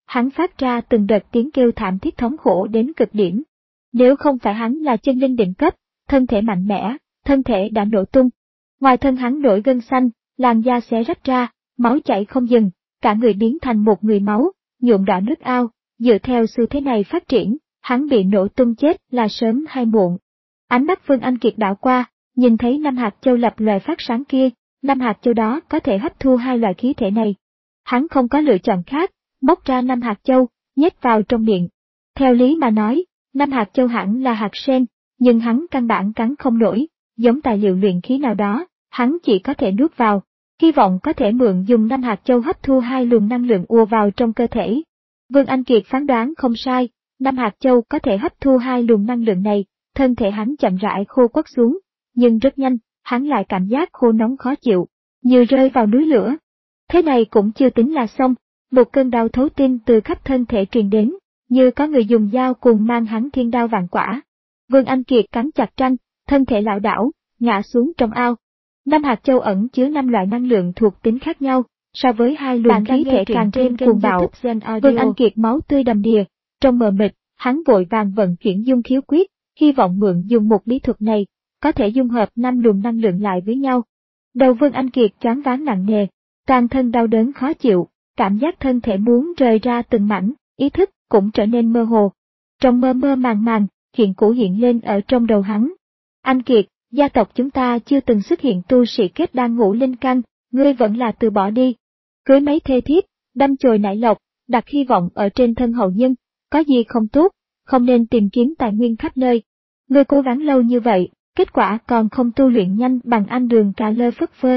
hắn phát ra từng đợt tiếng kêu thảm thiết thống khổ đến cực điểm. Nếu không phải hắn là chân linh đỉnh cấp, thân thể mạnh mẽ, thân thể đã nổ tung. Ngoài thân hắn nổi gân xanh, làn da xé rách ra, máu chảy không dừng, cả người biến thành một người máu, nhuộm đỏ nước ao. Dựa theo xu thế này phát triển, hắn bị nổ tung chết là sớm hay muộn. Ánh mắt Vương Anh Kiệt đảo qua, nhìn thấy năm hạt châu lập lòe phát sáng kia, năm hạt châu đó có thể hấp thu hai loại khí thể này. Hắn không có lựa chọn khác, móc ra năm hạt châu, nhét vào trong miệng. Theo lý mà nói, năm hạt châu hẳn là hạt sen, nhưng hắn căn bản cắn không nổi, giống tài liệu luyện khí nào đó, hắn chỉ có thể nuốt vào, hy vọng có thể mượn dùng năm hạt châu hấp thu hai luồng năng lượng ùa vào trong cơ thể. Vương Anh Kiệt phán đoán không sai, năm hạt châu có thể hấp thu hai luồng năng lượng này, thân thể hắn chậm rãi khô quắt xuống, nhưng rất nhanh, hắn lại cảm giác khô nóng khó chịu, như rơi vào núi lửa. Thế này cũng chưa tính là xong, một cơn đau thấu tim từ khắp thân thể truyền đến, như có người dùng dao cùng mang hắn thiên đao vạn quả. Vương Anh Kiệt cắn chặt răng, thân thể lảo đảo, ngã xuống trong ao. Năm hạt châu ẩn chứa năm loại năng lượng thuộc tính khác nhau, so với hai luồng khí thể càng thêm cuồng bạo. Vương Anh Kiệt máu tươi đầm đìa, trong mờ mịt, hắn vội vàng vận chuyển dung khiếu quyết, hy vọng mượn dùng một bí thuật này, có thể dung hợp năm luồng năng lượng lại với nhau. Đầu Vương Anh Kiệt choáng váng nặng nề, toàn thân đau đớn khó chịu, cảm giác thân thể muốn rời ra từng mảnh, ý thức cũng trở nên mơ hồ. Trong mơ mơ màng màng, chuyện cũ hiện lên ở trong đầu hắn. Anh Kiệt, gia tộc chúng ta chưa từng xuất hiện tu sĩ kết đan ngũ linh căn, ngươi vẫn là từ bỏ đi. Cưới mấy thê thiếp, đâm chồi nảy lộc, đặt hy vọng ở trên thân hậu nhân, có gì không tốt, không nên tìm kiếm tài nguyên khắp nơi. Ngươi cố gắng lâu như vậy, kết quả còn không tu luyện nhanh bằng anh Đường cà lơ phất phơ.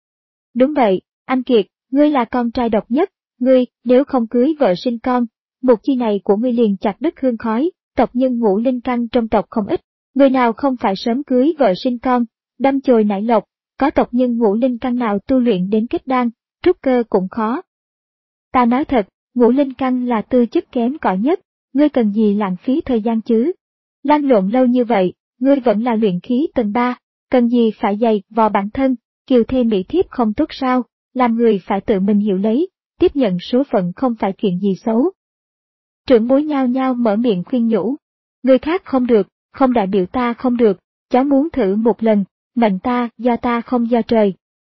Đúng vậy, anh Kiệt, ngươi là con trai độc nhất, ngươi, nếu không cưới vợ sinh con, một chi này của ngươi liền chặt đứt hương khói, tộc nhân ngũ linh căn trong tộc không ít, người nào không phải sớm cưới vợ sinh con, đâm chồi nảy lộc, có tộc nhân ngũ linh căn nào tu luyện đến kết đan, trúc cơ cũng khó. Ta nói thật, ngũ linh căn là tư chất kém cỏi nhất, ngươi cần gì lãng phí thời gian chứ? Lăn lộn lâu như vậy, ngươi vẫn là luyện khí tầng ba, cần gì phải dày vò bản thân, kiều thêm mỹ thiếp không tốt sao, làm người phải tự mình hiểu lấy, tiếp nhận số phận không phải chuyện gì xấu. Trưởng bối nhao nhao mở miệng khuyên nhủ, người khác không được, không đại biểu ta không được, cháu muốn thử một lần, mệnh ta do ta không do trời.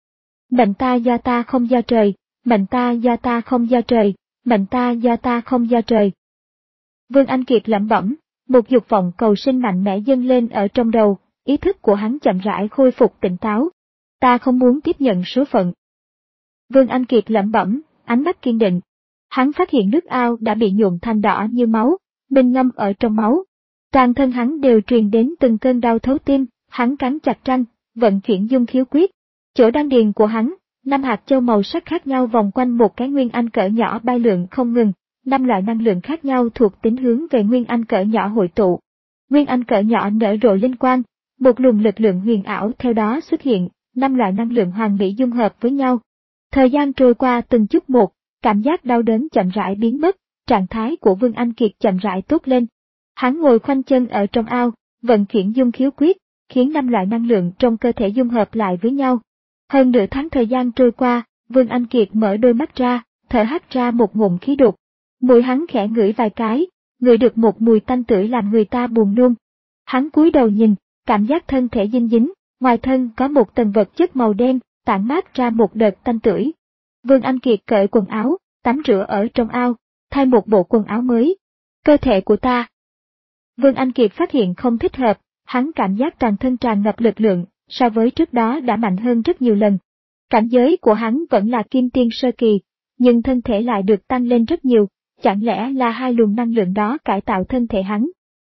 Mệnh ta do ta không do trời, mệnh ta do ta không do trời, mệnh ta do ta không do trời. Vương Anh Kiệt lẩm bẩm, một dục vọng cầu sinh mạnh mẽ dâng lên ở trong đầu, ý thức của hắn chậm rãi khôi phục tỉnh táo. Ta không muốn tiếp nhận số phận. Vương Anh Kiệt lẩm bẩm, ánh mắt kiên định. Hắn phát hiện nước ao đã bị nhuộm thành đỏ như máu, mình ngâm ở trong máu. Toàn thân hắn đều truyền đến từng cơn đau thấu tim, hắn cắn chặt răng, vận chuyển dung khiếu quyết. Chỗ đan điền của hắn, năm hạt châu màu sắc khác nhau vòng quanh một cái nguyên anh cỡ nhỏ bay lượn không ngừng, năm loại năng lượng khác nhau thuộc tính hướng về nguyên anh cỡ nhỏ hội tụ. Nguyên anh cỡ nhỏ nở rộ linh quang, một luồng lực lượng huyền ảo theo đó xuất hiện, năm loại năng lượng hoàn mỹ dung hợp với nhau. Thời gian trôi qua từng chút một, cảm giác đau đớn chậm rãi biến mất, trạng thái của Vương Anh Kiệt chậm rãi tốt lên. Hắn ngồi khoanh chân ở trong ao, vận chuyển dung khiếu quyết, khiến năm loại năng lượng trong cơ thể dung hợp lại với nhau. Hơn nửa tháng thời gian trôi qua, Vương Anh Kiệt mở đôi mắt ra, thở hắt ra một ngụm khí đục. Mũi hắn khẽ ngửi vài cái, ngửi được một mùi tanh tưởi làm người ta buồn nôn. Hắn cúi đầu nhìn, cảm giác thân thể dinh dính, ngoài thân có một tầng vật chất màu đen, tản mát ra một đợt tanh tưởi. Vương Anh Kiệt cởi quần áo, tắm rửa ở trong ao, thay một bộ quần áo mới. Cơ thể của ta. Vương Anh Kiệt phát hiện không thích hợp, hắn cảm giác toàn thân tràn ngập lực lượng, so với trước đó đã mạnh hơn rất nhiều lần. Cảnh giới của hắn vẫn là kim tiên sơ kỳ, nhưng thân thể lại được tăng lên rất nhiều, chẳng lẽ là hai luồng năng lượng đó cải tạo thân thể hắn?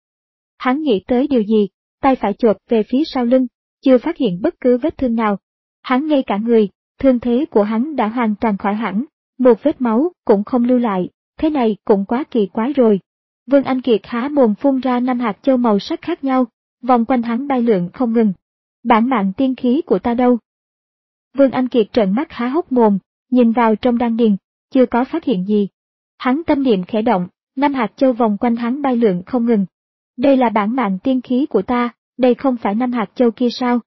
Hắn nghĩ tới điều gì, tay phải chộp về phía sau lưng, chưa phát hiện bất cứ vết thương nào. Hắn ngây cả người, thương thế của hắn đã hoàn toàn khỏi hẳn, một vết máu cũng không lưu lại, thế này cũng quá kỳ quái rồi. Vương Anh Kiệt há mồm phun ra năm hạt châu màu sắc khác nhau, vòng quanh hắn bay lượn không ngừng. Bản mạng tiên khí của ta đâu? Vương Anh Kiệt trợn mắt há hốc mồm, nhìn vào trong đan điền, chưa có phát hiện gì. Hắn tâm niệm khẽ động, năm hạt châu vòng quanh hắn bay lượn không ngừng. Đây là bản mạng tiên khí của ta, đây không phải năm hạt châu kia sao?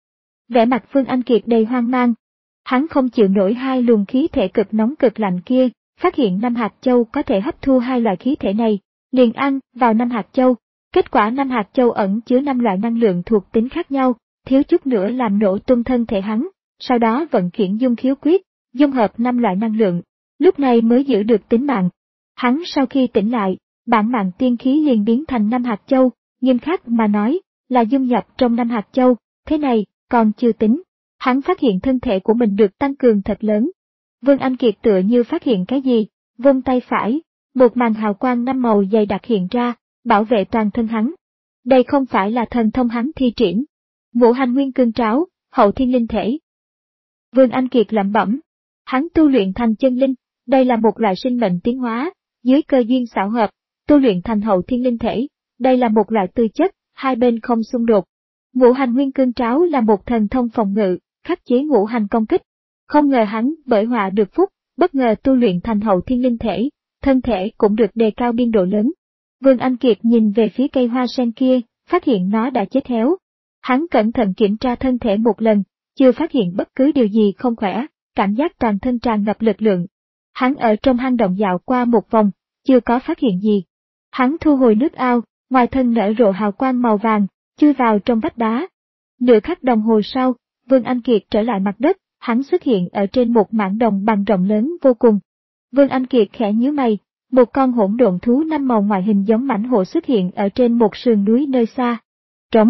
Vẻ mặt Vương Anh Kiệt đầy hoang mang. Hắn không chịu nổi hai luồng khí thể cực nóng cực lạnh kia, phát hiện năm hạt châu có thể hấp thu hai loại khí thể này, liền ăn vào năm hạt châu. Kết quả năm hạt châu ẩn chứa năm loại năng lượng thuộc tính khác nhau, thiếu chút nữa làm nổ tung thân thể hắn, sau đó vận chuyển dung khiếu quyết, dung hợp năm loại năng lượng, lúc này mới giữ được tính mạng. Hắn sau khi tỉnh lại, bản mạng tiên khí liền biến thành năm hạt châu, nghiêm khắc mà nói, là dung nhập trong năm hạt châu, thế này, còn chưa tính. Hắn phát hiện thân thể của mình được tăng cường thật lớn. Vương Anh Kiệt tựa như phát hiện cái gì, vung tay phải, một màn hào quang năm màu dày đặc hiện ra, bảo vệ toàn thân hắn. Đây không phải là thần thông hắn thi triển. Ngũ hành nguyên cương tráo, hậu thiên linh thể. Vương Anh Kiệt lẩm bẩm. Hắn tu luyện thành chân linh, đây là một loại sinh mệnh tiến hóa, dưới cơ duyên xảo hợp, tu luyện thành hậu thiên linh thể, đây là một loại tư chất, hai bên không xung đột. Ngũ hành nguyên cương tráo là một thần thông phòng ngự, khắc chế ngũ hành công kích. Không ngờ hắn bởi họa được phúc, bất ngờ tu luyện thành hậu thiên linh thể, thân thể cũng được đề cao biên độ lớn. Vương Anh Kiệt nhìn về phía cây hoa sen kia, phát hiện nó đã chết héo. Hắn cẩn thận kiểm tra thân thể một lần, chưa phát hiện bất cứ điều gì không khỏe, cảm giác toàn thân tràn ngập lực lượng. Hắn ở trong hang động dạo qua một vòng, chưa có phát hiện gì. Hắn thu hồi nước ao, ngoài thân nở rộ hào quang màu vàng, chui vào trong vách đá. Nửa khắc đồng hồ sau, Vương Anh Kiệt trở lại mặt đất, hắn xuất hiện ở trên một mảng đồng bằng rộng lớn vô cùng. Vương Anh Kiệt khẽ nhíu mày, một con hỗn độn thú năm màu ngoại hình giống mãnh hổ xuất hiện ở trên một sườn núi nơi xa. Trống.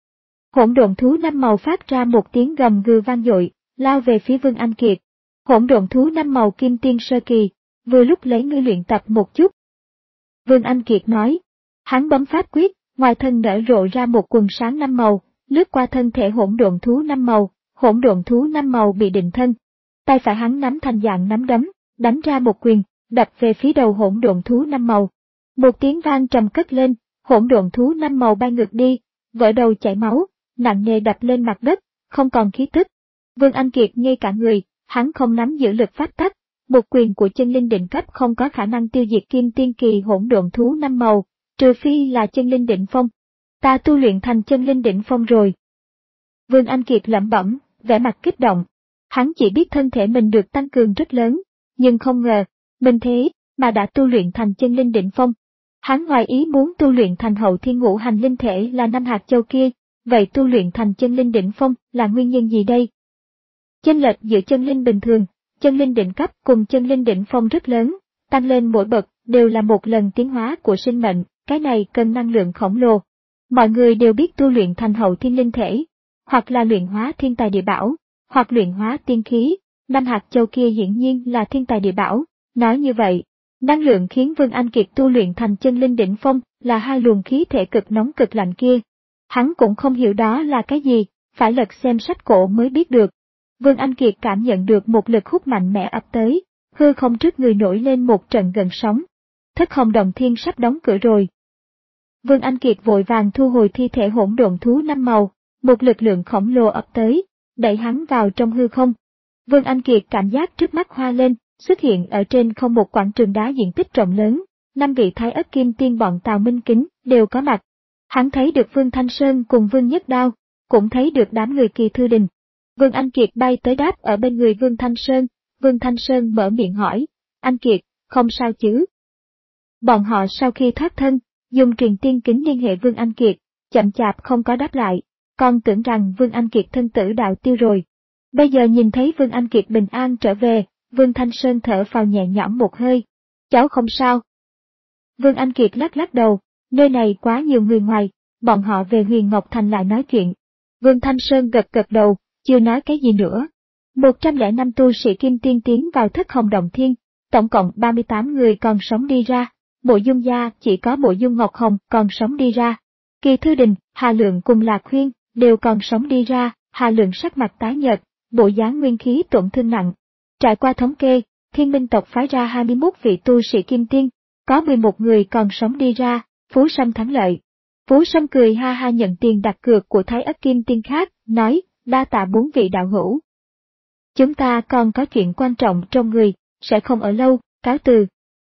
Hỗn độn thú năm màu phát ra một tiếng gầm gừ vang dội, lao về phía Vương Anh Kiệt. Hỗn độn thú năm màu kim tiên sơ kỳ, vừa lúc lấy ngươi luyện tập một chút. Vương Anh Kiệt nói. Hắn bấm pháp quyết, ngoài thân nở rộ ra một quần sáng năm màu, lướt qua thân thể hỗn độn thú năm màu, hỗn độn thú năm màu bị định thân. Tay phải hắn nắm thành dạng nắm đấm, đánh ra một quyền, đập về phía đầu hỗn độn thú năm màu. Một tiếng vang trầm cất lên, hỗn độn thú năm màu bay ngược đi, vỡ đầu chảy máu, nặng nề đập lên mặt đất, không còn khí tức. Vương Anh Kiệt ngây cả người, hắn không nắm giữ lực pháp tắc, một quyền của chân linh định cấp không có khả năng tiêu diệt kim tiên kỳ hỗn độn thú năm màu, trừ phi là chân linh định phong. Ta tu luyện thành chân linh định phong rồi. Vương Anh Kiệt lẩm bẩm, vẻ mặt kích động. Hắn chỉ biết thân thể mình được tăng cường rất lớn, nhưng không ngờ, mình thế mà đã tu luyện thành chân linh định phong. Hắn ngoài ý muốn tu luyện thành hậu thiên ngũ hành linh thể là năm hạt châu kia, vậy tu luyện thành chân linh định phong là nguyên nhân gì đây? Chênh lệch giữa chân linh bình thường, chân linh định cấp cùng chân linh định phong rất lớn, tăng lên mỗi bậc đều là một lần tiến hóa của sinh mệnh, cái này cần năng lượng khổng lồ. Mọi người đều biết tu luyện thành hậu thiên linh thể, hoặc là luyện hóa thiên tài địa bảo, hoặc luyện hóa tiên khí, năm hạt châu kia hiển nhiên là thiên tài địa bảo. Nói như vậy, năng lượng khiến Vương Anh Kiệt tu luyện thành chân linh đỉnh phong là hai luồng khí thể cực nóng cực lạnh kia. Hắn cũng không hiểu đó là cái gì, phải lật xem sách cổ mới biết được. Vương Anh Kiệt cảm nhận được một lực hút mạnh mẽ ập tới, hư không trước người nổi lên một trận gần sóng. Thất Hồng Động Thiên sắp đóng cửa rồi. Vương Anh Kiệt vội vàng thu hồi thi thể hỗn độn thú năm màu, một lực lượng khổng lồ ập tới, đẩy hắn vào trong hư không. Vương Anh Kiệt cảm giác trước mắt hoa lên, xuất hiện ở trên không một quảng trường đá diện tích rộng lớn, năm vị Thái Ất Kim Tiên bọn Tào Minh Kính đều có mặt. Hắn thấy được Vương Thanh Sơn cùng Vương Nhất Đao, cũng thấy được đám người Kỳ Thư Đình. Vương Anh Kiệt bay tới đáp ở bên người Vương Thanh Sơn, Vương Thanh Sơn mở miệng hỏi, Anh Kiệt, không sao chứ? Bọn họ sau khi thoát thân, dùng truyền tiên kính liên hệ Vương Anh Kiệt, chậm chạp không có đáp lại, còn tưởng rằng Vương Anh Kiệt thân tử đạo tiêu rồi. Bây giờ nhìn thấy Vương Anh Kiệt bình an trở về, Vương Thanh Sơn thở phào nhẹ nhõm một hơi. Cháu không sao. Vương Anh Kiệt lắc lắc đầu, nơi này quá nhiều người ngoài, bọn họ về Huyền Ngọc Thành lại nói chuyện. Vương Thanh Sơn gật gật đầu, chưa nói cái gì nữa. một trăm lẻ năm tu sĩ Kim Tiên tiến vào Thất Hồng Động Thiên, tổng cộng ba mươi tám người còn sống đi ra, Mộ Dung gia chỉ có Mộ Dung Ngọc Hồng còn sống đi ra. Kỳ Thư Đình, Hà Lượng cùng Lạc Khuyên đều còn sống đi ra, Hà Lượng sắc mặt tái nhợt, bộ dáng nguyên khí tổn thương nặng. Trải qua thống kê, Thiên Minh tộc phái ra hai mươi mốt vị tu sĩ Kim Tiên, có mười một người còn sống đi ra, Phú Sâm thắng lợi. Phú Sâm cười ha ha nhận tiền đặt cược của Thái Ất Kim Tiên khác, nói, đa tạ bốn vị đạo hữu. Chúng ta còn có chuyện quan trọng trong người, sẽ không ở lâu, cáo từ.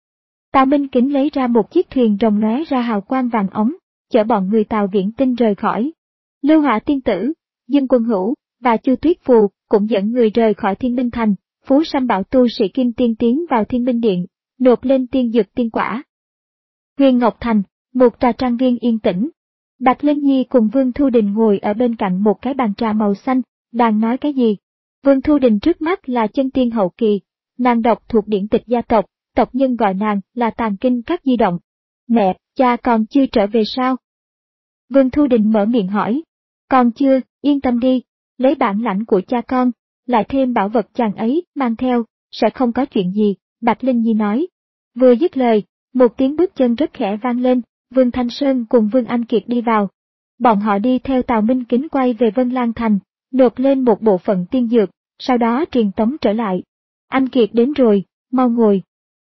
Tào Minh Kính lấy ra một chiếc thuyền rồng lóe ra hào quang vàng ống, chở bọn người Tào Viễn Tinh rời khỏi. Lưu Hỏa Tiên Tử, Dương Quân Hữu và Chu Tuyết Phù cũng dẫn người rời khỏi Thiên Minh Thành, Phú Sâm bảo tu sĩ Kim Tiên tiến vào Thiên Minh Điện, nộp lên tiên dược tiên quả. Huyền Ngọc Thành, một trà trang viên yên tĩnh. Bạch Linh Nhi cùng Vương Thu Đình ngồi ở bên cạnh một cái bàn trà màu xanh, đang nói cái gì. Vương Thu Đình trước mắt là chân tiên hậu kỳ, nàng đọc thuộc điển tịch gia tộc, tộc nhân gọi nàng là Tàng Kinh Các Di Động. Mẹ, cha còn chưa trở về sao? Vương Thu Đình mở miệng hỏi. Còn chưa, yên tâm đi, lấy bản lãnh của cha con, lại thêm bảo vật chàng ấy mang theo, sẽ không có chuyện gì, Bạch Linh Nhi nói. Vừa dứt lời, một tiếng bước chân rất khẽ vang lên, Vương Thanh Sơn cùng Vương Anh Kiệt đi vào. Bọn họ đi theo Tào Minh Kính quay về Vân Lan Thành, nộp lên một bộ phận tiên dược, sau đó truyền tống trở lại. Anh Kiệt đến rồi, mau ngồi.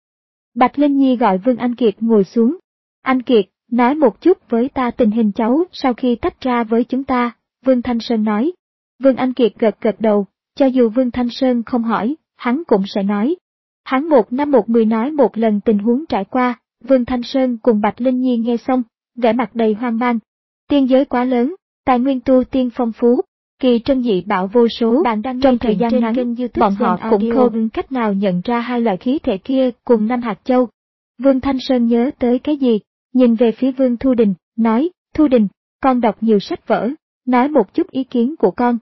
Bạch Linh Nhi gọi Vương Anh Kiệt ngồi xuống. Anh Kiệt, nói một chút với ta tình hình cháu sau khi tách ra với chúng ta, Vương Thanh Sơn nói. Vương Anh Kiệt gật gật đầu, cho dù Vương Thanh Sơn không hỏi, hắn cũng sẽ nói. Hắn một năm một mười nói một lần tình huống trải qua, Vương Thanh Sơn cùng Bạch Linh Nhi nghe xong, vẻ mặt đầy hoang mang. Tiên giới quá lớn, tài nguyên tu tiên phong phú, kỳ trân dị bảo vô số. Bạn đang trong thời gian ngắn, bọn họ cũng không cách nào nhận ra hai loại khí thể kia cùng năm hạt châu. Vương Thanh Sơn nhớ tới cái gì, nhìn về phía Vương Thu Đình, nói, Thu Đình, con đọc nhiều sách vở, nói một chút ý kiến của con.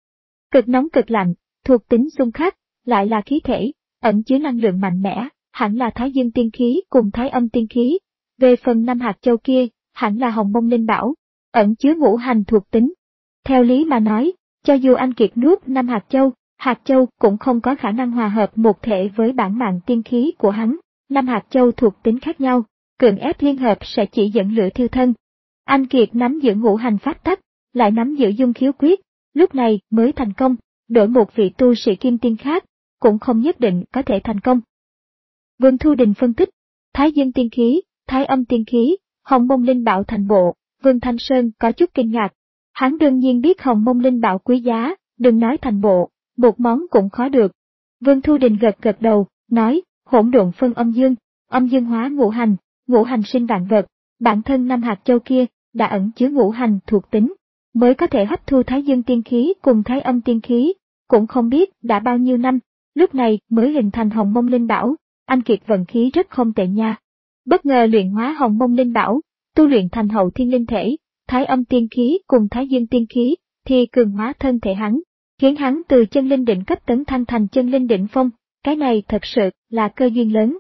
Cực nóng cực lạnh, thuộc tính xung khắc, lại là khí thể, ẩn chứa năng lượng mạnh mẽ, hẳn là Thái Dương tiên khí cùng Thái Âm tiên khí. Về phần năm hạt châu kia, hẳn là Hồng Mông Linh Bảo, ẩn chứa ngũ hành thuộc tính. Theo lý mà nói, cho dù anh Kiệt nuốt năm hạt châu, hạt châu cũng không có khả năng hòa hợp một thể với bản mạng tiên khí của hắn. Năm hạt châu thuộc tính khác nhau, cưỡng ép liên hợp sẽ chỉ dẫn lửa thiêu thân. Anh Kiệt nắm giữ ngũ hành pháp tắc, lại nắm giữ dung khiếu quyết, lúc này mới thành công, đổi một vị tu sĩ kim tiên khác, cũng không nhất định có thể thành công. Vương Thu Đình phân tích, Thái Dương tiên khí, Thái Âm tiên khí, Hồng Mông Linh Bảo thành bộ, Vương Thanh Sơn có chút kinh ngạc. Hắn đương nhiên biết Hồng Mông Linh Bảo quý giá, đừng nói thành bộ, một món cũng khó được. Vương Thu Đình gật gật đầu, nói, hỗn độn phân âm dương, âm dương hóa ngũ hành, ngũ hành sinh vạn vật, bản thân năm hạt châu kia đã ẩn chứa ngũ hành thuộc tính, mới có thể hấp thu Thái Dương tiên khí cùng Thái Âm tiên khí, cũng không biết đã bao nhiêu năm, lúc này mới hình thành Hồng Mông Linh Bảo. Anh Kiệt vận khí rất không tệ nha. Bất ngờ luyện hóa Hồng Mông Linh Bảo, tu luyện thành hậu thiên linh thể, Thái Âm tiên khí cùng Thái Dương tiên khí, thì cường hóa thân thể hắn, khiến hắn từ chân linh đỉnh cấp tấn thăng thành chân linh đỉnh phong, cái này thật sự là cơ duyên lớn.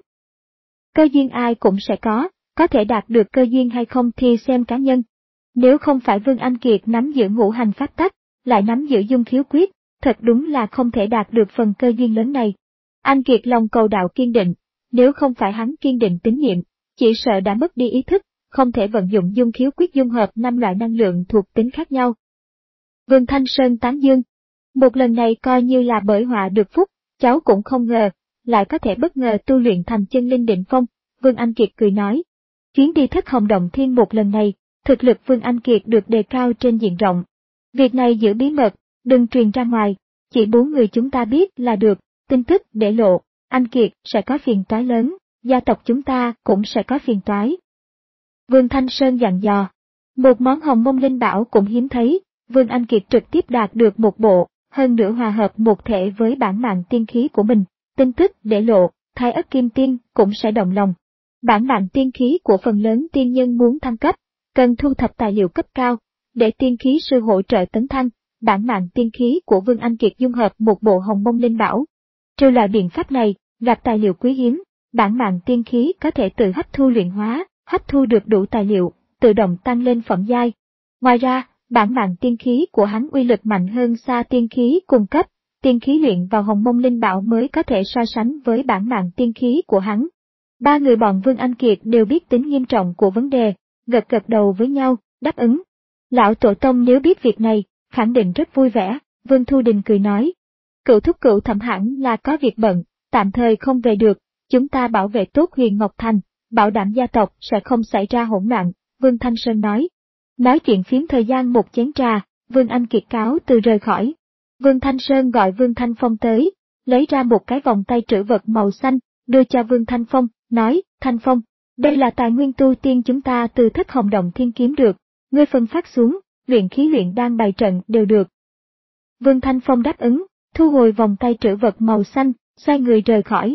Cơ duyên ai cũng sẽ có, có thể đạt được cơ duyên hay không thì xem cá nhân. Nếu không phải Vương Anh Kiệt nắm giữ ngũ hành pháp tắc, lại nắm giữ dung khiếu quyết, thật đúng là không thể đạt được phần cơ duyên lớn này. Anh Kiệt lòng cầu đạo kiên định, nếu không phải hắn kiên định tín niệm, chỉ sợ đã mất đi ý thức, không thể vận dụng dung khiếu quyết dung hợp năm loại năng lượng thuộc tính khác nhau. Vương Thanh Sơn tán dương, một lần này coi như là bởi họa được phúc, cháu cũng không ngờ, lại có thể bất ngờ tu luyện thành chân linh đỉnh phong. Vương Anh Kiệt cười nói, chuyến đi Thất Hồng Động Thiên một lần này, thực lực Vương Anh Kiệt được đề cao trên diện rộng. Việc này giữ bí mật, đừng truyền ra ngoài, chỉ bốn người chúng ta biết là được, tin tức để lộ, anh Kiệt sẽ có phiền toái lớn, gia tộc chúng ta cũng sẽ có phiền toái. Vương Thanh Sơn dặn dò, một món Hồng Mông Linh Bảo cũng hiếm thấy, Vương Anh Kiệt trực tiếp đạt được một bộ, hơn nữa hòa hợp một thể với bản mạng tiên khí của mình, tin tức để lộ, Thái Ất Kim Tiên cũng sẽ động lòng. Bản mạng tiên khí của phần lớn tiên nhân muốn thăng cấp, cần thu thập tài liệu cấp cao, để tiên khí sư hỗ trợ tấn thăng, bản mạng tiên khí của Vương Anh Kiệt dung hợp một bộ Hồng Mông Linh Bảo. Trừ loại biện pháp này, gặp tài liệu quý hiếm, bản mạng tiên khí có thể tự hấp thu luyện hóa, hấp thu được đủ tài liệu, tự động tăng lên phẩm giai. Ngoài ra, bản mạng tiên khí của hắn uy lực mạnh hơn xa tiên khí cùng cấp, tiên khí luyện vào Hồng Mông Linh Bảo mới có thể so sánh với bản mạng tiên khí của hắn. Ba người bọn Vương Anh Kiệt đều biết tính nghiêm trọng của vấn đề, gật gật đầu với nhau, đáp ứng. Lão Tổ Tông nếu biết việc này, khẳng định rất vui vẻ, Vương Thu Đình cười nói. Cựu thúc cựu thẩm hẳn là có việc bận, tạm thời không về được, chúng ta bảo vệ tốt Huyền Ngọc Thành, bảo đảm gia tộc sẽ không xảy ra hỗn loạn, Vương Thanh Sơn nói. Nói chuyện phiếm thời gian một chén trà, Vương Anh Kiệt cáo từ rời khỏi. Vương Thanh Sơn gọi Vương Thanh Phong tới, lấy ra một cái vòng tay trữ vật màu xanh, đưa cho Vương Thanh Phong, nói, Thanh Phong, đây là tài nguyên tu tiên chúng ta từ Thất Hồng Động Thiên kiếm được, ngươi phân phát xuống, luyện khí luyện đan bày trận đều được. Vương Thanh Phong đáp ứng, thu hồi vòng tay trữ vật màu xanh, xoay người rời khỏi.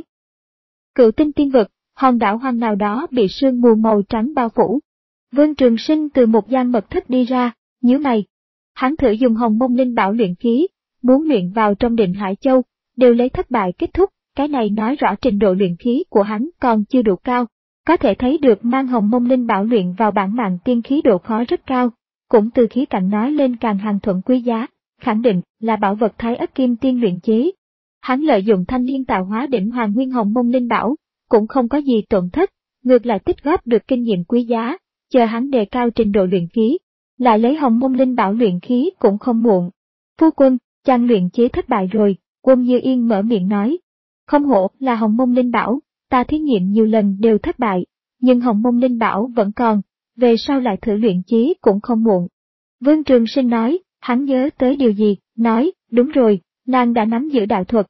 Cựu tinh tiên vực, hòn đảo hoang nào đó bị sương mù màu trắng bao phủ. Vương Trường Sinh từ một gian mật thất đi ra, nhíu mày. Hắn thử dùng Hồng Mông Linh Bảo luyện khí, muốn luyện vào trong Định Hải Châu, đều lấy thất bại kết thúc, cái này nói rõ trình độ luyện khí của hắn còn chưa đủ cao. Có thể thấy được mang Hồng Mông Linh Bảo luyện vào bản mạng tiên khí độ khó rất cao, cũng từ khí cạnh nói lên càng hàng thuận quý giá, khẳng định là bảo vật Thái Ất Kim Tiên luyện chế. Hắn lợi dụng thanh liên tạo hóa đỉnh Hoàng Nguyên Hồng Mông Linh Bảo, cũng không có gì tổn thất, ngược lại tích góp được kinh nghiệm quý giá, chờ hắn đề cao trình độ luyện khí, lại lấy Hồng Mông Linh Bảo luyện khí cũng không muộn. Phu quân, chàng luyện chế thất bại rồi, Uông Như Yên mở miệng nói. Không hổ là Hồng Mông Linh Bảo, ta thí nghiệm nhiều lần đều thất bại, nhưng Hồng Mông Linh Bảo vẫn còn, về sau lại thử luyện chế cũng không muộn. Vương Trường Sinh nói, hắn nhớ tới điều gì, nói, đúng rồi, nàng đã nắm giữ đạo thuật.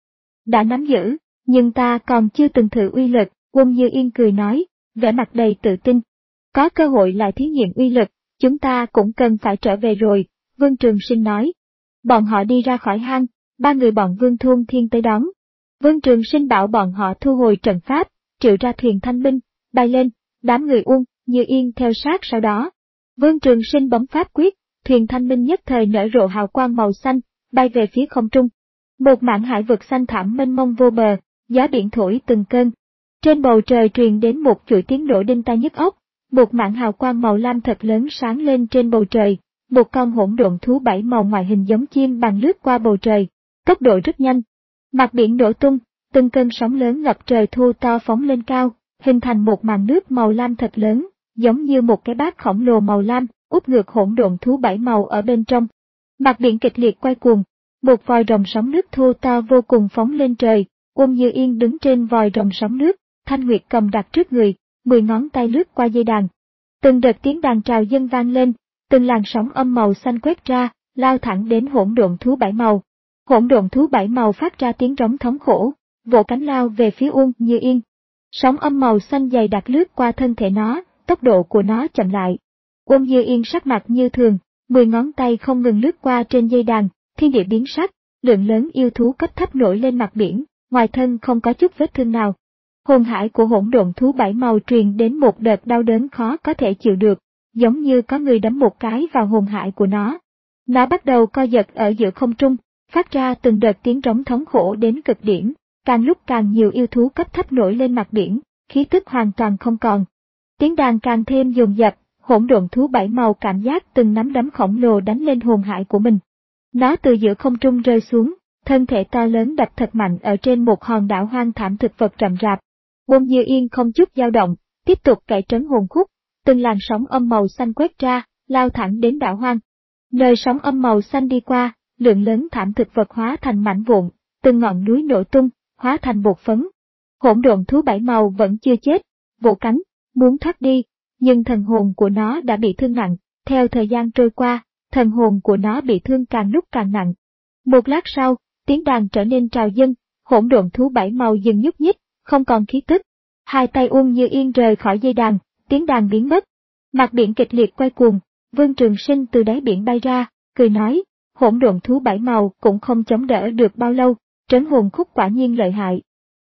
Đã nắm giữ, nhưng ta còn chưa từng thử uy lực, Uông Như Yên cười nói, vẻ mặt đầy tự tin. Có cơ hội lại thí nghiệm uy lực, chúng ta cũng cần phải trở về rồi, Vương Trường Sinh nói. Bọn họ đi ra khỏi hang, ba người bọn Vương Thuôn Thiên tới đón. Vương Trường Sinh bảo bọn họ thu hồi trận pháp, triệu ra thuyền thanh minh, bay lên, đám người Uông Như Yên theo sát sau đó. Vương Trường Sinh bấm pháp quyết, thuyền thanh minh nhất thời nở rộ hào quang màu xanh, bay về phía không trung. Một mảng hải vực xanh thẳm mênh mông vô bờ, gió biển thổi từng cơn. Trên bầu trời truyền đến một chuỗi tiếng nổ đinh tai nhức óc, một mảng hào quang màu lam thật lớn sáng lên trên bầu trời, một con hỗn độn thú bảy màu ngoại hình giống chim bằng lướt qua bầu trời, tốc độ rất nhanh. Mặt biển nổ tung, từng cơn sóng lớn ngập trời thu to phóng lên cao, hình thành một màn nước màu lam thật lớn, giống như một cái bát khổng lồ màu lam, úp ngược hỗn độn thú bảy màu ở bên trong. Mặt biển kịch liệt quay cuồng, một vòi rồng sóng nước thu to vô cùng phóng lên trời, Uông Như Yên đứng trên vòi rồng sóng nước, Thanh Nguyệt cầm đặt trước người, mười ngón tay lướt qua dây đàn. Từng đợt tiếng đàn trào dâng vang lên, từng làn sóng âm màu xanh quét ra, lao thẳng đến hỗn độn thú bảy màu. Hỗn độn thú bảy màu phát ra tiếng rống thống khổ, vỗ cánh lao về phía Uông Như Yên. Sóng âm màu xanh dày đặc lướt qua thân thể nó, tốc độ của nó chậm lại. Uông Như Yên sắc mặt như thường, mười ngón tay không ngừng lướt qua trên dây đàn, thiên địa biến sắc, lượng lớn yêu thú cấp thấp nổi lên mặt biển, ngoài thân không có chút vết thương nào. Hồn hải của hỗn độn thú bảy màu truyền đến một đợt đau đớn khó có thể chịu được, giống như có người đấm một cái vào hồn hải của nó. Nó bắt đầu co giật ở giữa không trung, phát ra từng đợt tiếng rống thống khổ đến cực điểm, càng lúc càng nhiều yêu thú cấp thấp nổi lên mặt biển, khí tức hoàn toàn không còn. Tiếng đàn càng thêm dồn dập, hỗn độn thú bảy màu cảm giác từng nắm đấm khổng lồ đánh lên hồn hải của mình. Nó từ giữa không trung rơi xuống, thân thể to lớn đập thật mạnh ở trên một hòn đảo hoang thảm thực vật rậm rạp. Uông Như Yên không chút dao động, tiếp tục cậy trấn hồn khúc, từng làn sóng âm màu xanh quét ra, lao thẳng đến đảo hoang. Nơi sóng âm màu xanh đi qua, lượng lớn thảm thực vật hóa thành mảnh vụn, từng ngọn núi nổ tung, hóa thành bột phấn. Hỗn độn thú bảy màu vẫn chưa chết, vỗ cánh, muốn thoát đi, nhưng thần hồn của nó đã bị thương nặng, theo thời gian trôi qua, thần hồn của nó bị thương càng lúc càng nặng. Một lát sau, tiếng đàn trở nên trào dâng, hỗn độn thú bảy màu dừng nhúc nhích, không còn khí tức. Hai tay Uông Như Yên rời khỏi dây đàn, tiếng đàn biến mất. Mặt biển kịch liệt quay cuồng, Vương Trường Sinh từ đáy biển bay ra, cười nói, hỗn độn thú bảy màu cũng không chống đỡ được bao lâu, trấn hồn khúc quả nhiên lợi hại.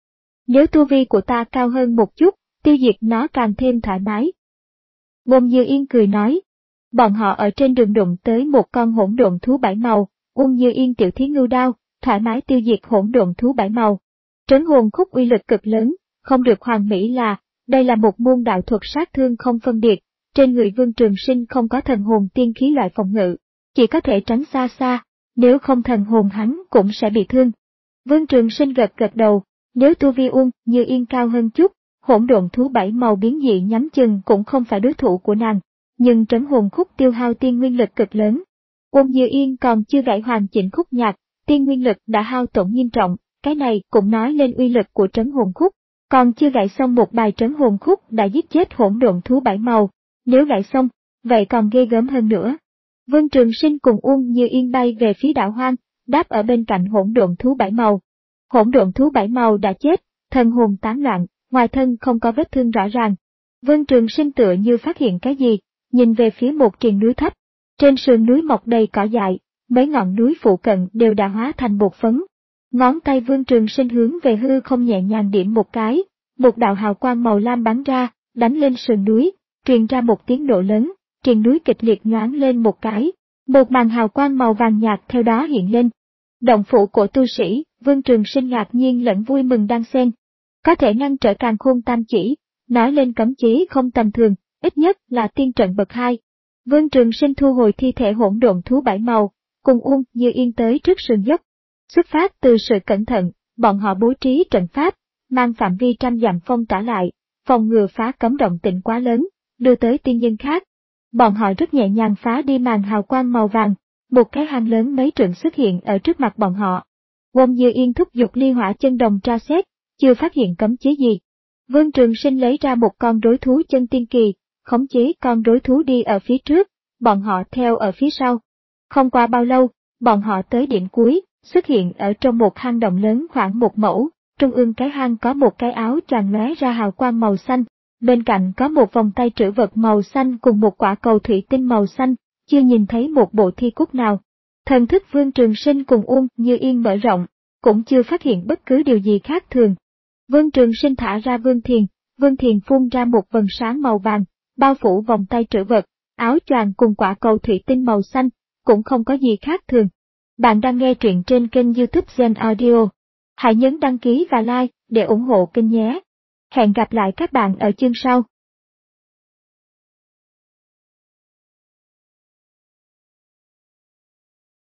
Nếu tu vi của ta cao hơn một chút, tiêu diệt nó càng thêm thoải mái. Uông Như Yên cười nói. Bọn họ ở trên đường đụng tới một con hỗn độn thú bảy màu, Uông Như Yên tiểu thí ngưu đao, thoải mái tiêu diệt hỗn độn thú bảy màu. Trấn hồn khúc uy lực cực lớn, không được hoàn mỹ là, đây là một môn đạo thuật sát thương không phân biệt, trên người Vương Trường Sinh không có thần hồn tiên khí loại phòng ngự, chỉ có thể tránh xa xa, nếu không thần hồn hắn cũng sẽ bị thương. Vương Trường Sinh gật gật đầu, nếu tu vi Uông Như Yên cao hơn chút, hỗn độn thú bảy màu biến dị nhắm chừng cũng không phải đối thủ của nàng, nhưng trấn hồn khúc tiêu hao tiên nguyên lực cực lớn. Uông Như Yên còn chưa gảy hoàn chỉnh khúc nhạc, tiên nguyên lực đã hao tổn nghiêm trọng, cái này cũng nói lên uy lực của trấn hồn khúc. Còn chưa gảy xong một bài trấn hồn khúc đã giết chết hỗn độn thú bảy màu, nếu gảy xong, vậy còn ghê gớm hơn nữa. Vương Trường Sinh cùng Uông Như Yên bay về phía đảo hoang, đáp ở bên cạnh hỗn độn thú bảy màu. Hỗn độn thú bảy màu đã chết, thần hồn tán loạn, ngoài thân không có vết thương rõ ràng. Vương Trường Sinh tựa như phát hiện cái gì, nhìn về phía một triền núi thấp. Trên sườn núi mọc đầy cỏ dại, mấy ngọn núi phụ cận đều đã hóa thành bột phấn. Ngón tay Vương Trường Sinh hướng về hư không nhẹ nhàng điểm một cái, một đạo hào quang màu lam bắn ra, đánh lên sườn núi, truyền ra một tiếng nổ lớn, triền núi kịch liệt nhoáng lên một cái, một màn hào quang màu vàng nhạt theo đó hiện lên. Động phủ của tu sĩ, Vương Trường Sinh ngạc nhiên lẫn vui mừng đan xen. Có thể ngăn trở càn khôn tam chỉ, nói lên cấm chế không tầm thường, ít nhất là tiên trận bậc hai. Vương Trường Sinh thu hồi thi thể hỗn độn thú bảy màu, cùng Uông Như Yên tới trước sườn dốc. Xuất phát từ sự cẩn thận, bọn họ bố trí trận pháp, mang phạm vi trăm dặm phong tỏa lại, phòng ngừa phá cấm động tĩnh quá lớn, đưa tới tiên dân khác. Bọn họ rất nhẹ nhàng phá đi màn hào quang màu vàng, một cái hang lớn mấy trượng xuất hiện ở trước mặt bọn họ. Uông Như Yên thúc giục ly hỏa chân đồng tra xét, chưa phát hiện cấm chế gì. Vương Trường Sinh lấy ra một con rối thú chân tiên kỳ, khống chế con rối thú đi ở phía trước, bọn họ theo ở phía sau. Không qua bao lâu, bọn họ tới điểm cuối, xuất hiện ở trong một hang động lớn khoảng một mẫu, trung ương cái hang có một cái áo choàng lóe ra hào quang màu xanh, bên cạnh có một vòng tay trữ vật màu xanh cùng một quả cầu thủy tinh màu xanh, chưa nhìn thấy một bộ thi cốt nào. Thần thức Vương Trường Sinh cùng Uông Như Yên mở rộng, cũng chưa phát hiện bất cứ điều gì khác thường. Vương Trường Sinh thả ra Vương Thiền, Vương Thiền phun ra một vầng sáng màu vàng, bao phủ vòng tay trữ vật, áo choàng cùng quả cầu thủy tinh màu xanh, cũng không có gì khác thường. Bạn đang nghe truyện trên kênh YouTube Gen Audio. Hãy nhấn đăng ký và like để ủng hộ kênh nhé. Hẹn gặp lại các bạn ở chương sau.